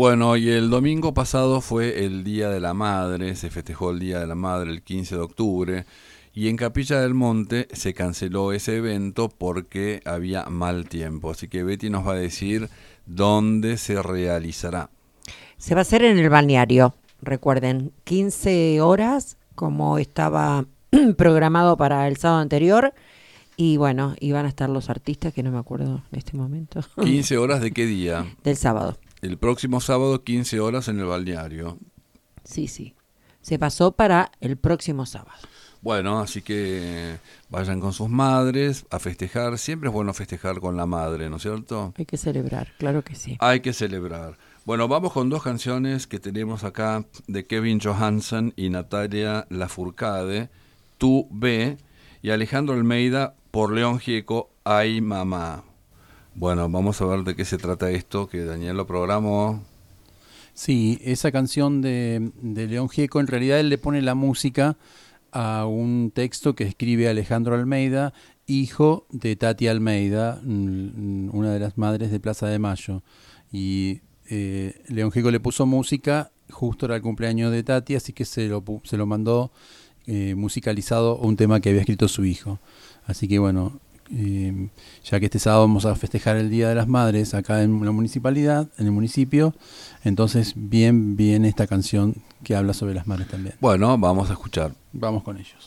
Speaker 1: Bueno, y el domingo pasado fue el Día de la Madre, se festejó el Día de la Madre el 15 de octubre, y en Capilla del Monte se canceló ese evento porque había mal tiempo. Así que Betty nos va a decir dónde se realizará.
Speaker 19: Se va a hacer en el balneario, recuerden, 15 horas como estaba programado para el sábado anterior. Y bueno, iban a estar los artistas que no me acuerdo en este momento.
Speaker 1: ¿15 horas de qué día?
Speaker 19: Del sábado.
Speaker 1: El próximo sábado, 15 horas en el balneario.
Speaker 19: Sí. Se pasó para el próximo sábado.
Speaker 1: Bueno, así que vayan con sus madres a festejar. Siempre es bueno festejar con la madre, ¿no es cierto?
Speaker 19: Hay que celebrar, claro que sí.
Speaker 1: Hay que celebrar. Bueno, vamos con dos canciones que tenemos acá de Kevin Johansen y Natalia Lafourcade, Tú ve, y Alejandro Almeida por León Gieco, Ay Mamá. Bueno, vamos a ver de qué se trata esto, que Daniel lo programó.
Speaker 4: Sí, esa canción de León Gieco, en realidad él le pone la música a un texto que escribe Alejandro Almeida, hijo de Tati Almeida, una de las madres de Plaza de Mayo. Y León Gieco le puso música, justo era el cumpleaños de Tati, así que se lo mandó musicalizado un tema que había escrito su hijo. Así que bueno, ya que este sábado vamos a festejar el Día de las Madres acá en la municipalidad, en el municipio, entonces bien esta canción que habla sobre las madres también.
Speaker 1: Bueno, vamos a escuchar.
Speaker 4: Vamos con ellos.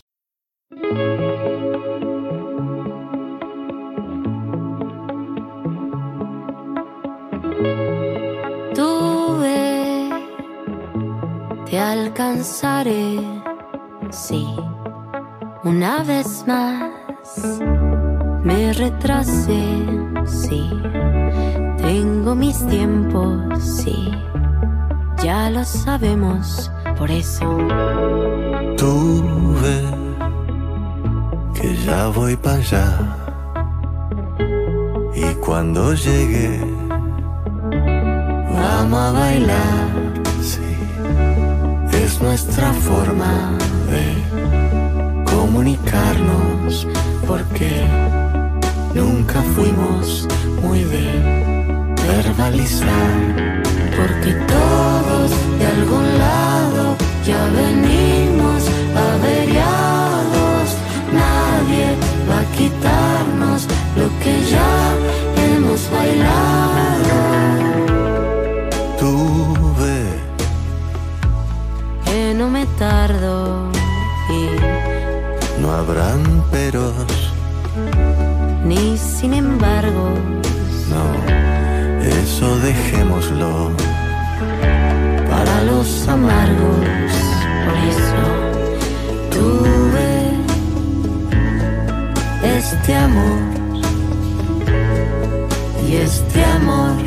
Speaker 2: Tú ve, te alcanzaré, sí, una vez más. Me retrasé, sí, tengo mis tiempos, sí, ya lo sabemos, por eso.
Speaker 3: Tú ve que ya voy para allá, y cuando llegue vamos a bailar, sí, es nuestra forma de comunicarnos, porque nunca fuimos muy de verbalizar, porque todos de algún lado ya venimos averiados. Nadie va a quitarnos lo que ya hemos bailado. Tú ve
Speaker 2: que no me tardo y
Speaker 3: no habrán peros,
Speaker 2: ni sin embargo.
Speaker 3: No, eso dejémoslo
Speaker 2: para los amargos. Por eso tuve este amor, y este amor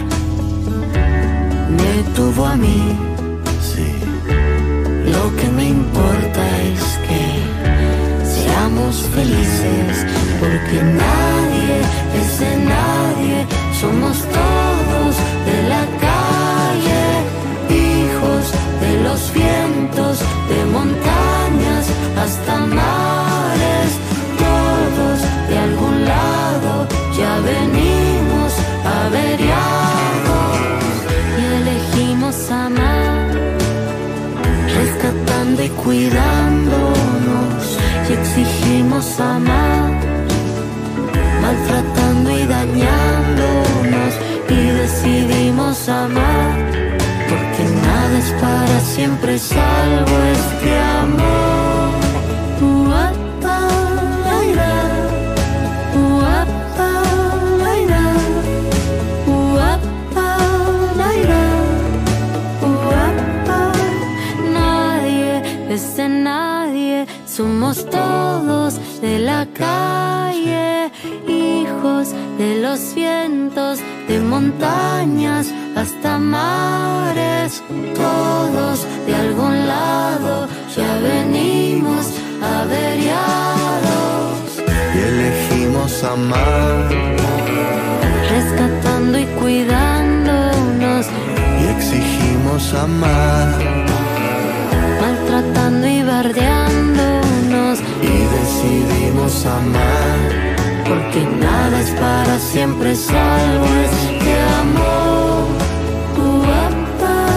Speaker 2: me tuvo a mí.
Speaker 3: Sí,
Speaker 2: lo que me importa es que seamos felices, porque nadie es de nadie, somos todos de la calle, hijos de los vientos, de montañas hasta mares, todos de algún lado ya venimos averiados y elegimos amar, rescatando y cuidándonos, y exigimos amar, maltratando y dañándonos, y decidimos amar, porque nada es para siempre salvo este amor. Uapa, laira, uapa, laira, uapa, laira, uapa. Nadie es de nadie, somos todos de la calle, hijos de los vientos, de montañas hasta mares, todos de algún lado ya venimos averiados
Speaker 3: y elegimos amar,
Speaker 2: rescatando y cuidándonos,
Speaker 3: y exigimos amar,
Speaker 2: maltratando y bardeándonos,
Speaker 3: y decidimos amar,
Speaker 2: porque nada es para siempre salvo este amor. Uapa,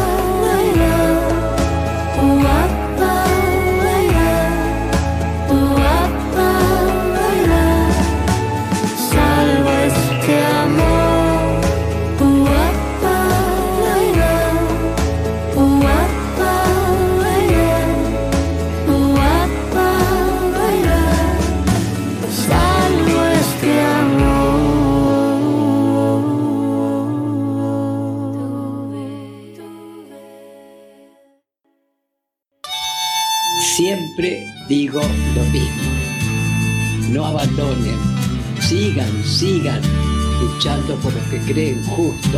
Speaker 7: digo lo mismo. No abandonen, sigan luchando por lo que creen justo.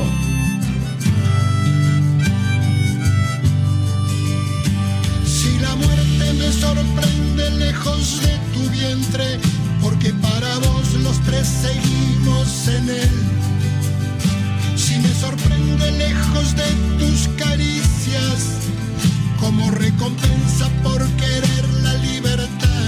Speaker 11: Si la muerte me sorprende lejos de tu vientre, porque para vos los tres seguimos en él. Si me sorprende lejos de tus caricias, como recompensa por querer la libertad.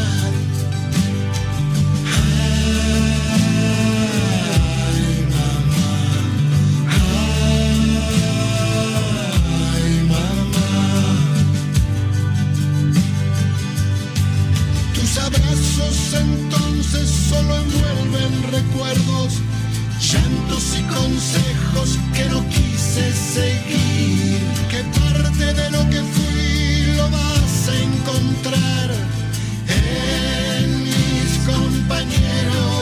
Speaker 11: Abrazos entonces solo envuelven recuerdos, llantos y consejos que no quise seguir. Que parte de lo que fui lo vas a encontrar en mis compañeros.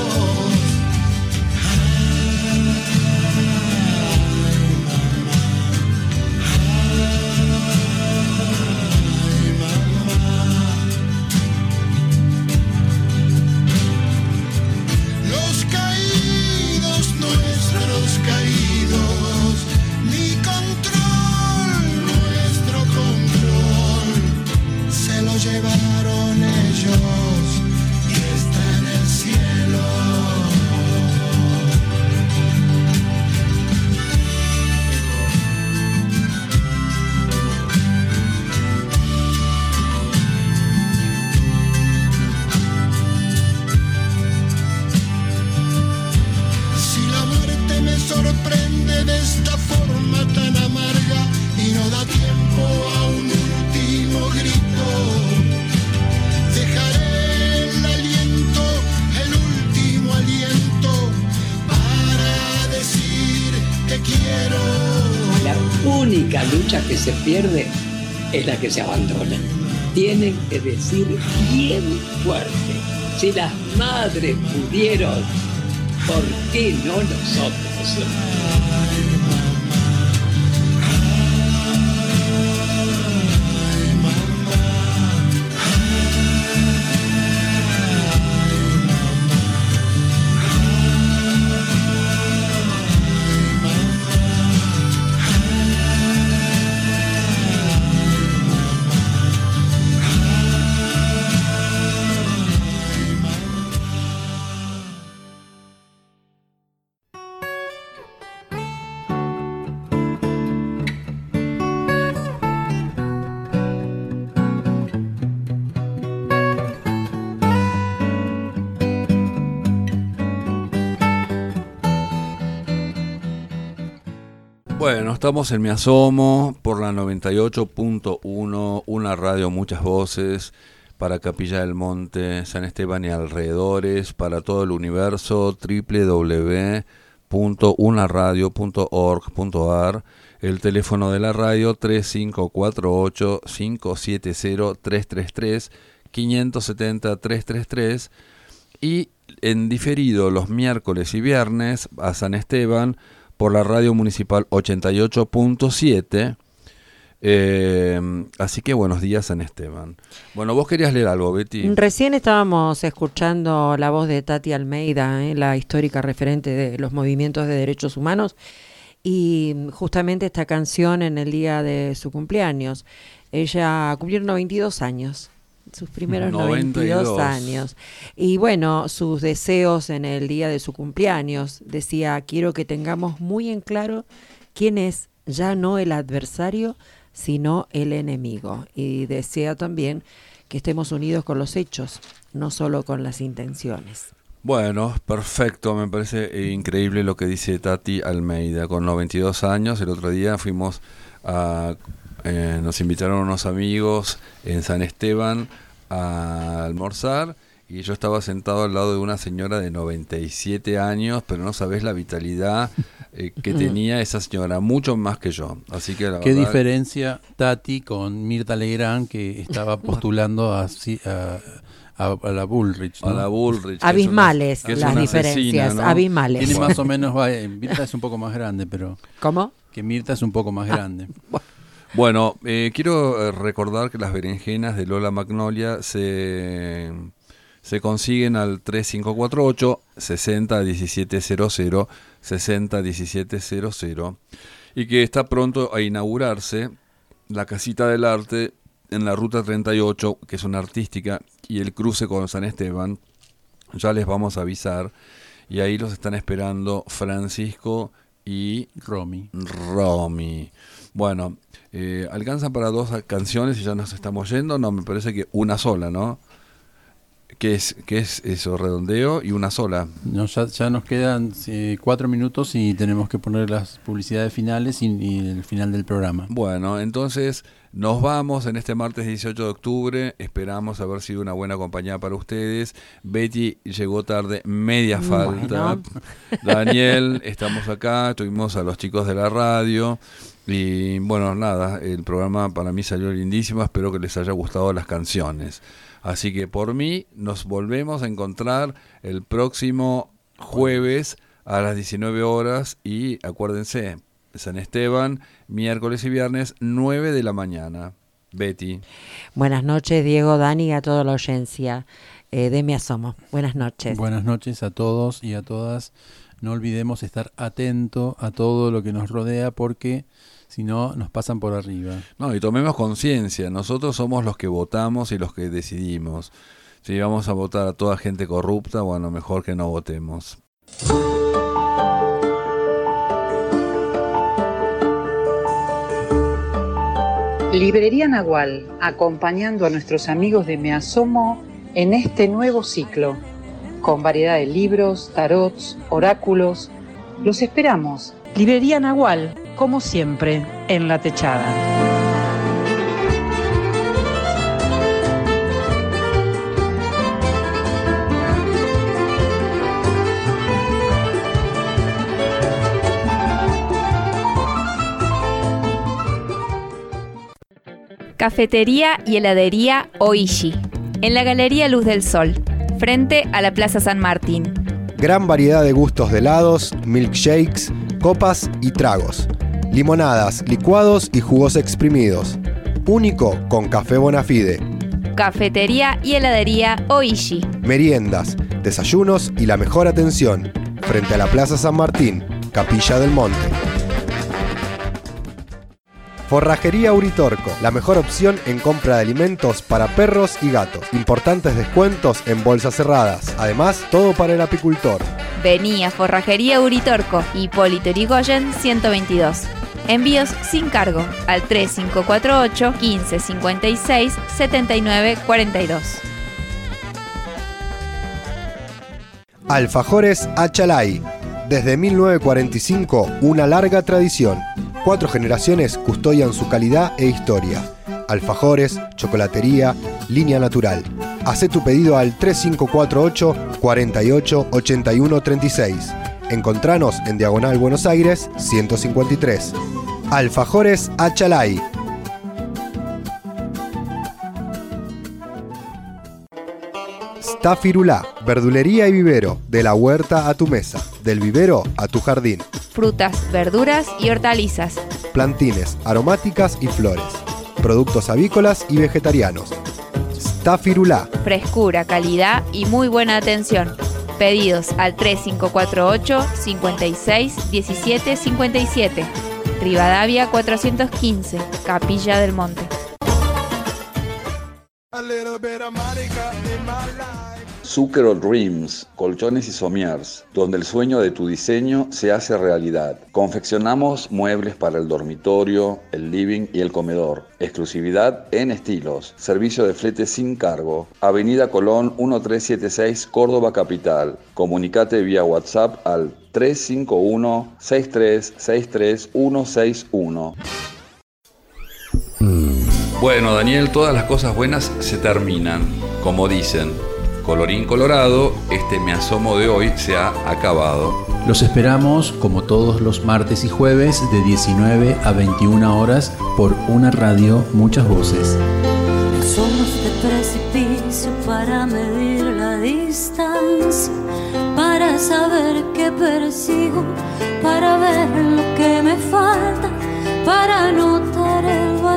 Speaker 11: Llevaron ellos y está en el cielo. Si la muerte me sorprende de esta forma tan amarga y no da tiempo a un último grito, dejaré el último aliento para decir te quiero.
Speaker 7: La única lucha que se pierde es la que se abandona. Tienen que decir bien fuerte: si las madres pudieron, ¿por qué no nosotros?
Speaker 1: Bueno, estamos en Me Asomo por la 98.1, una radio, muchas voces, para Capilla del Monte, San Esteban y alrededores, para todo el universo, www.unaradio.org.ar, el teléfono de la radio 3548-570-333, 570-333, y en diferido los miércoles y viernes a San Esteban, por la radio municipal 88.7. Así que buenos días, San Esteban. Bueno, vos querías leer algo, Betty.
Speaker 19: Recién estábamos escuchando la voz de Tati Almeida, la histórica referente de los movimientos de derechos humanos, y justamente esta canción en el día de su cumpleaños. Ella cumplió 92 años. Sus primeros 92 años. Y bueno, sus deseos en el día de su cumpleaños, decía: quiero que tengamos muy en claro quién es ya no el adversario, sino el enemigo. Y desea también que estemos unidos con los hechos, no solo con las intenciones.
Speaker 1: Bueno, perfecto, me parece increíble lo que dice Tati Almeida. Con 92 años, el otro día fuimos a... nos invitaron unos amigos en San Esteban a almorzar y yo estaba sentado al lado de una señora de 97 años, pero no sabés la vitalidad que tenía esa señora, mucho más que yo. Así que
Speaker 4: ¿qué diferencia Tati con Mirta Legrand, que estaba postulando a la Bullrich, ¿no?
Speaker 1: A la Bullrich.
Speaker 19: Abismales las diferencias,
Speaker 1: asesina, ¿no?
Speaker 19: abismales.
Speaker 4: Tiene más o menos, Mirta es un poco más grande, pero...
Speaker 19: ¿Cómo?
Speaker 4: Que Mirta es un poco más grande.
Speaker 1: Bueno, quiero recordar que las berenjenas de Lola Magnolia se consiguen al 3548 60 1700 60 1700 y que está pronto a inaugurarse la Casita del Arte en la Ruta 38, que es una artística, y el cruce con San Esteban. Ya les vamos a avisar, y ahí los están esperando Francisco y Romy. Bueno, alcanzan para 2 canciones y ya nos estamos yendo. No, me parece que una sola, ¿no? ¿Qué es eso? Redondeo y una sola.
Speaker 4: No, ya nos quedan 4 minutos y tenemos que poner las publicidades finales y el final del programa.
Speaker 1: Bueno, entonces nos vamos en este martes 18 de octubre. Esperamos haber sido una buena compañía para ustedes. Betty llegó tarde, media falta. Daniel, estamos acá, tuvimos a los chicos de la radio. Y bueno, nada, el programa para mí salió lindísimo. Espero que les haya gustado las canciones. Así que por mí nos volvemos a encontrar el próximo jueves a las 19 horas y acuérdense, San Esteban, miércoles y viernes, 9 de la mañana. Betty.
Speaker 19: Buenas noches, Diego, Dani y a toda la audiencia de Me Asomo. Buenas noches.
Speaker 4: Buenas noches a todos y a todas. No olvidemos estar atento a todo lo que nos rodea porque si no nos pasan por arriba.
Speaker 1: No, y tomemos conciencia, nosotros somos los que votamos y los que decidimos. Si vamos a votar a toda gente corrupta, bueno, mejor que no votemos.
Speaker 8: Librería Nahual, acompañando a nuestros amigos de Me Asomo en este nuevo ciclo, con variedad de libros, tarots, oráculos. Los esperamos. Librería Nahual, como siempre, en La Techada.
Speaker 13: Cafetería y heladería Oishi, en la Galería Luz del Sol, frente a la Plaza San Martín.
Speaker 9: Gran variedad de gustos de helados, milkshakes, copas y tragos. Limonadas, licuados y jugos exprimidos. Único con café Bonafide.
Speaker 13: Cafetería y heladería Oishi.
Speaker 9: Meriendas, desayunos y la mejor atención. Frente a la Plaza San Martín, Capilla del Monte. Forrajería Uritorco, la mejor opción en compra de alimentos para perros y gatos. Importantes descuentos en bolsas cerradas. Además, todo para el apicultor.
Speaker 13: Vení a Forrajería Uritorco, Hipólito Yrigoyen 122. Envíos sin cargo al 3548 1556 7942.
Speaker 9: Alfajores Achalay. Desde 1945, una larga tradición. 4 generaciones custodian su calidad e historia. Alfajores, chocolatería, línea natural. Hacé tu pedido al 3548 48 81 36. Encontranos en Diagonal Buenos Aires 153. Alfajores Achalay. Stafirulá, verdulería y vivero, de la huerta a tu mesa, del vivero a tu jardín.
Speaker 13: Frutas, verduras y hortalizas.
Speaker 9: Plantines, aromáticas y flores. Productos avícolas y vegetarianos. Stafirulá.
Speaker 13: Frescura, calidad y muy buena atención. Pedidos al 3548 56 17 57. Rivadavia 415, Capilla del Monte.
Speaker 1: Zucchero Dreams, colchones y somiers, donde el sueño de tu diseño se hace realidad. Confeccionamos muebles para el dormitorio, el living y el comedor. Exclusividad en estilos. Servicio de flete sin cargo. Avenida Colón 1376, Córdoba Capital. Comunicate vía WhatsApp al 351 6363 161. Bueno, Daniel, todas las cosas buenas se terminan, como dicen. Colorín colorado, este Me Asomo de hoy se ha acabado.
Speaker 4: Los esperamos como todos los martes y jueves de 19 a 21 horas por una radio, muchas voces.
Speaker 2: Somos de precipicio para medir la distancia, para saber qué persigo, para ver lo que me falta, para notar el valor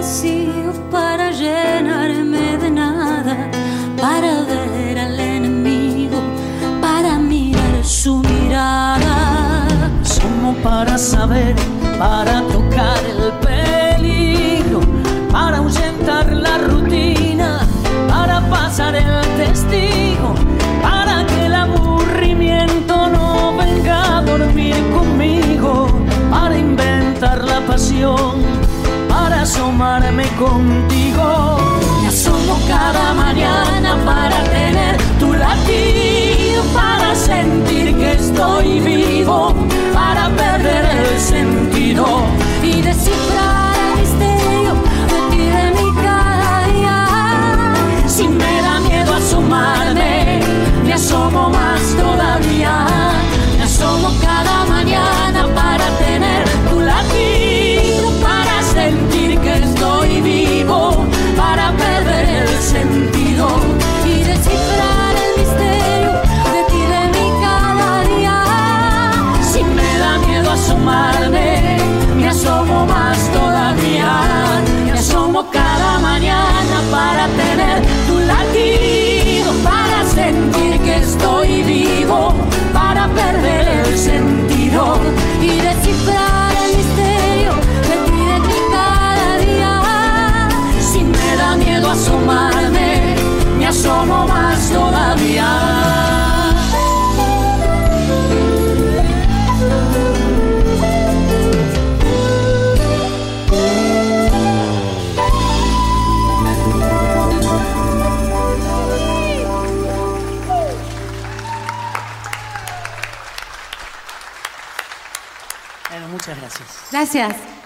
Speaker 2: vacío para llenarme de nada, para ver al enemigo, para mirar su mirada.
Speaker 5: Somos para saber, para tocar el peligro, para ahuyentar la rutina, para pasar el testigo, para que el aburrimiento no venga a dormir conmigo, para inventar la pasión, para asomarme contigo. Me asomo cada mañana para tener tu latido, para sentir que estoy vivo, para perder el sentido
Speaker 2: y descifrar el misterio de ti, de mi cada día.
Speaker 5: Si me da miedo asomarme, me asomo más todavía. Me asomo cada mañana para tener tu latido, para sentir que estoy vivo, para perder el sentido
Speaker 2: y descifrar el misterio de ti, de mi cada día.
Speaker 5: Si me da miedo asomarme, me asomo más todavía. Me asomo cada mañana para tener tu latido, para sentir que estoy vivo, para perder el sentido
Speaker 2: y descifrar el misterio de ti, de mi cada día.
Speaker 5: Si me da miedo asomarme, me asomo más todavía.
Speaker 14: Bueno, muchas gracias.
Speaker 13: Gracias.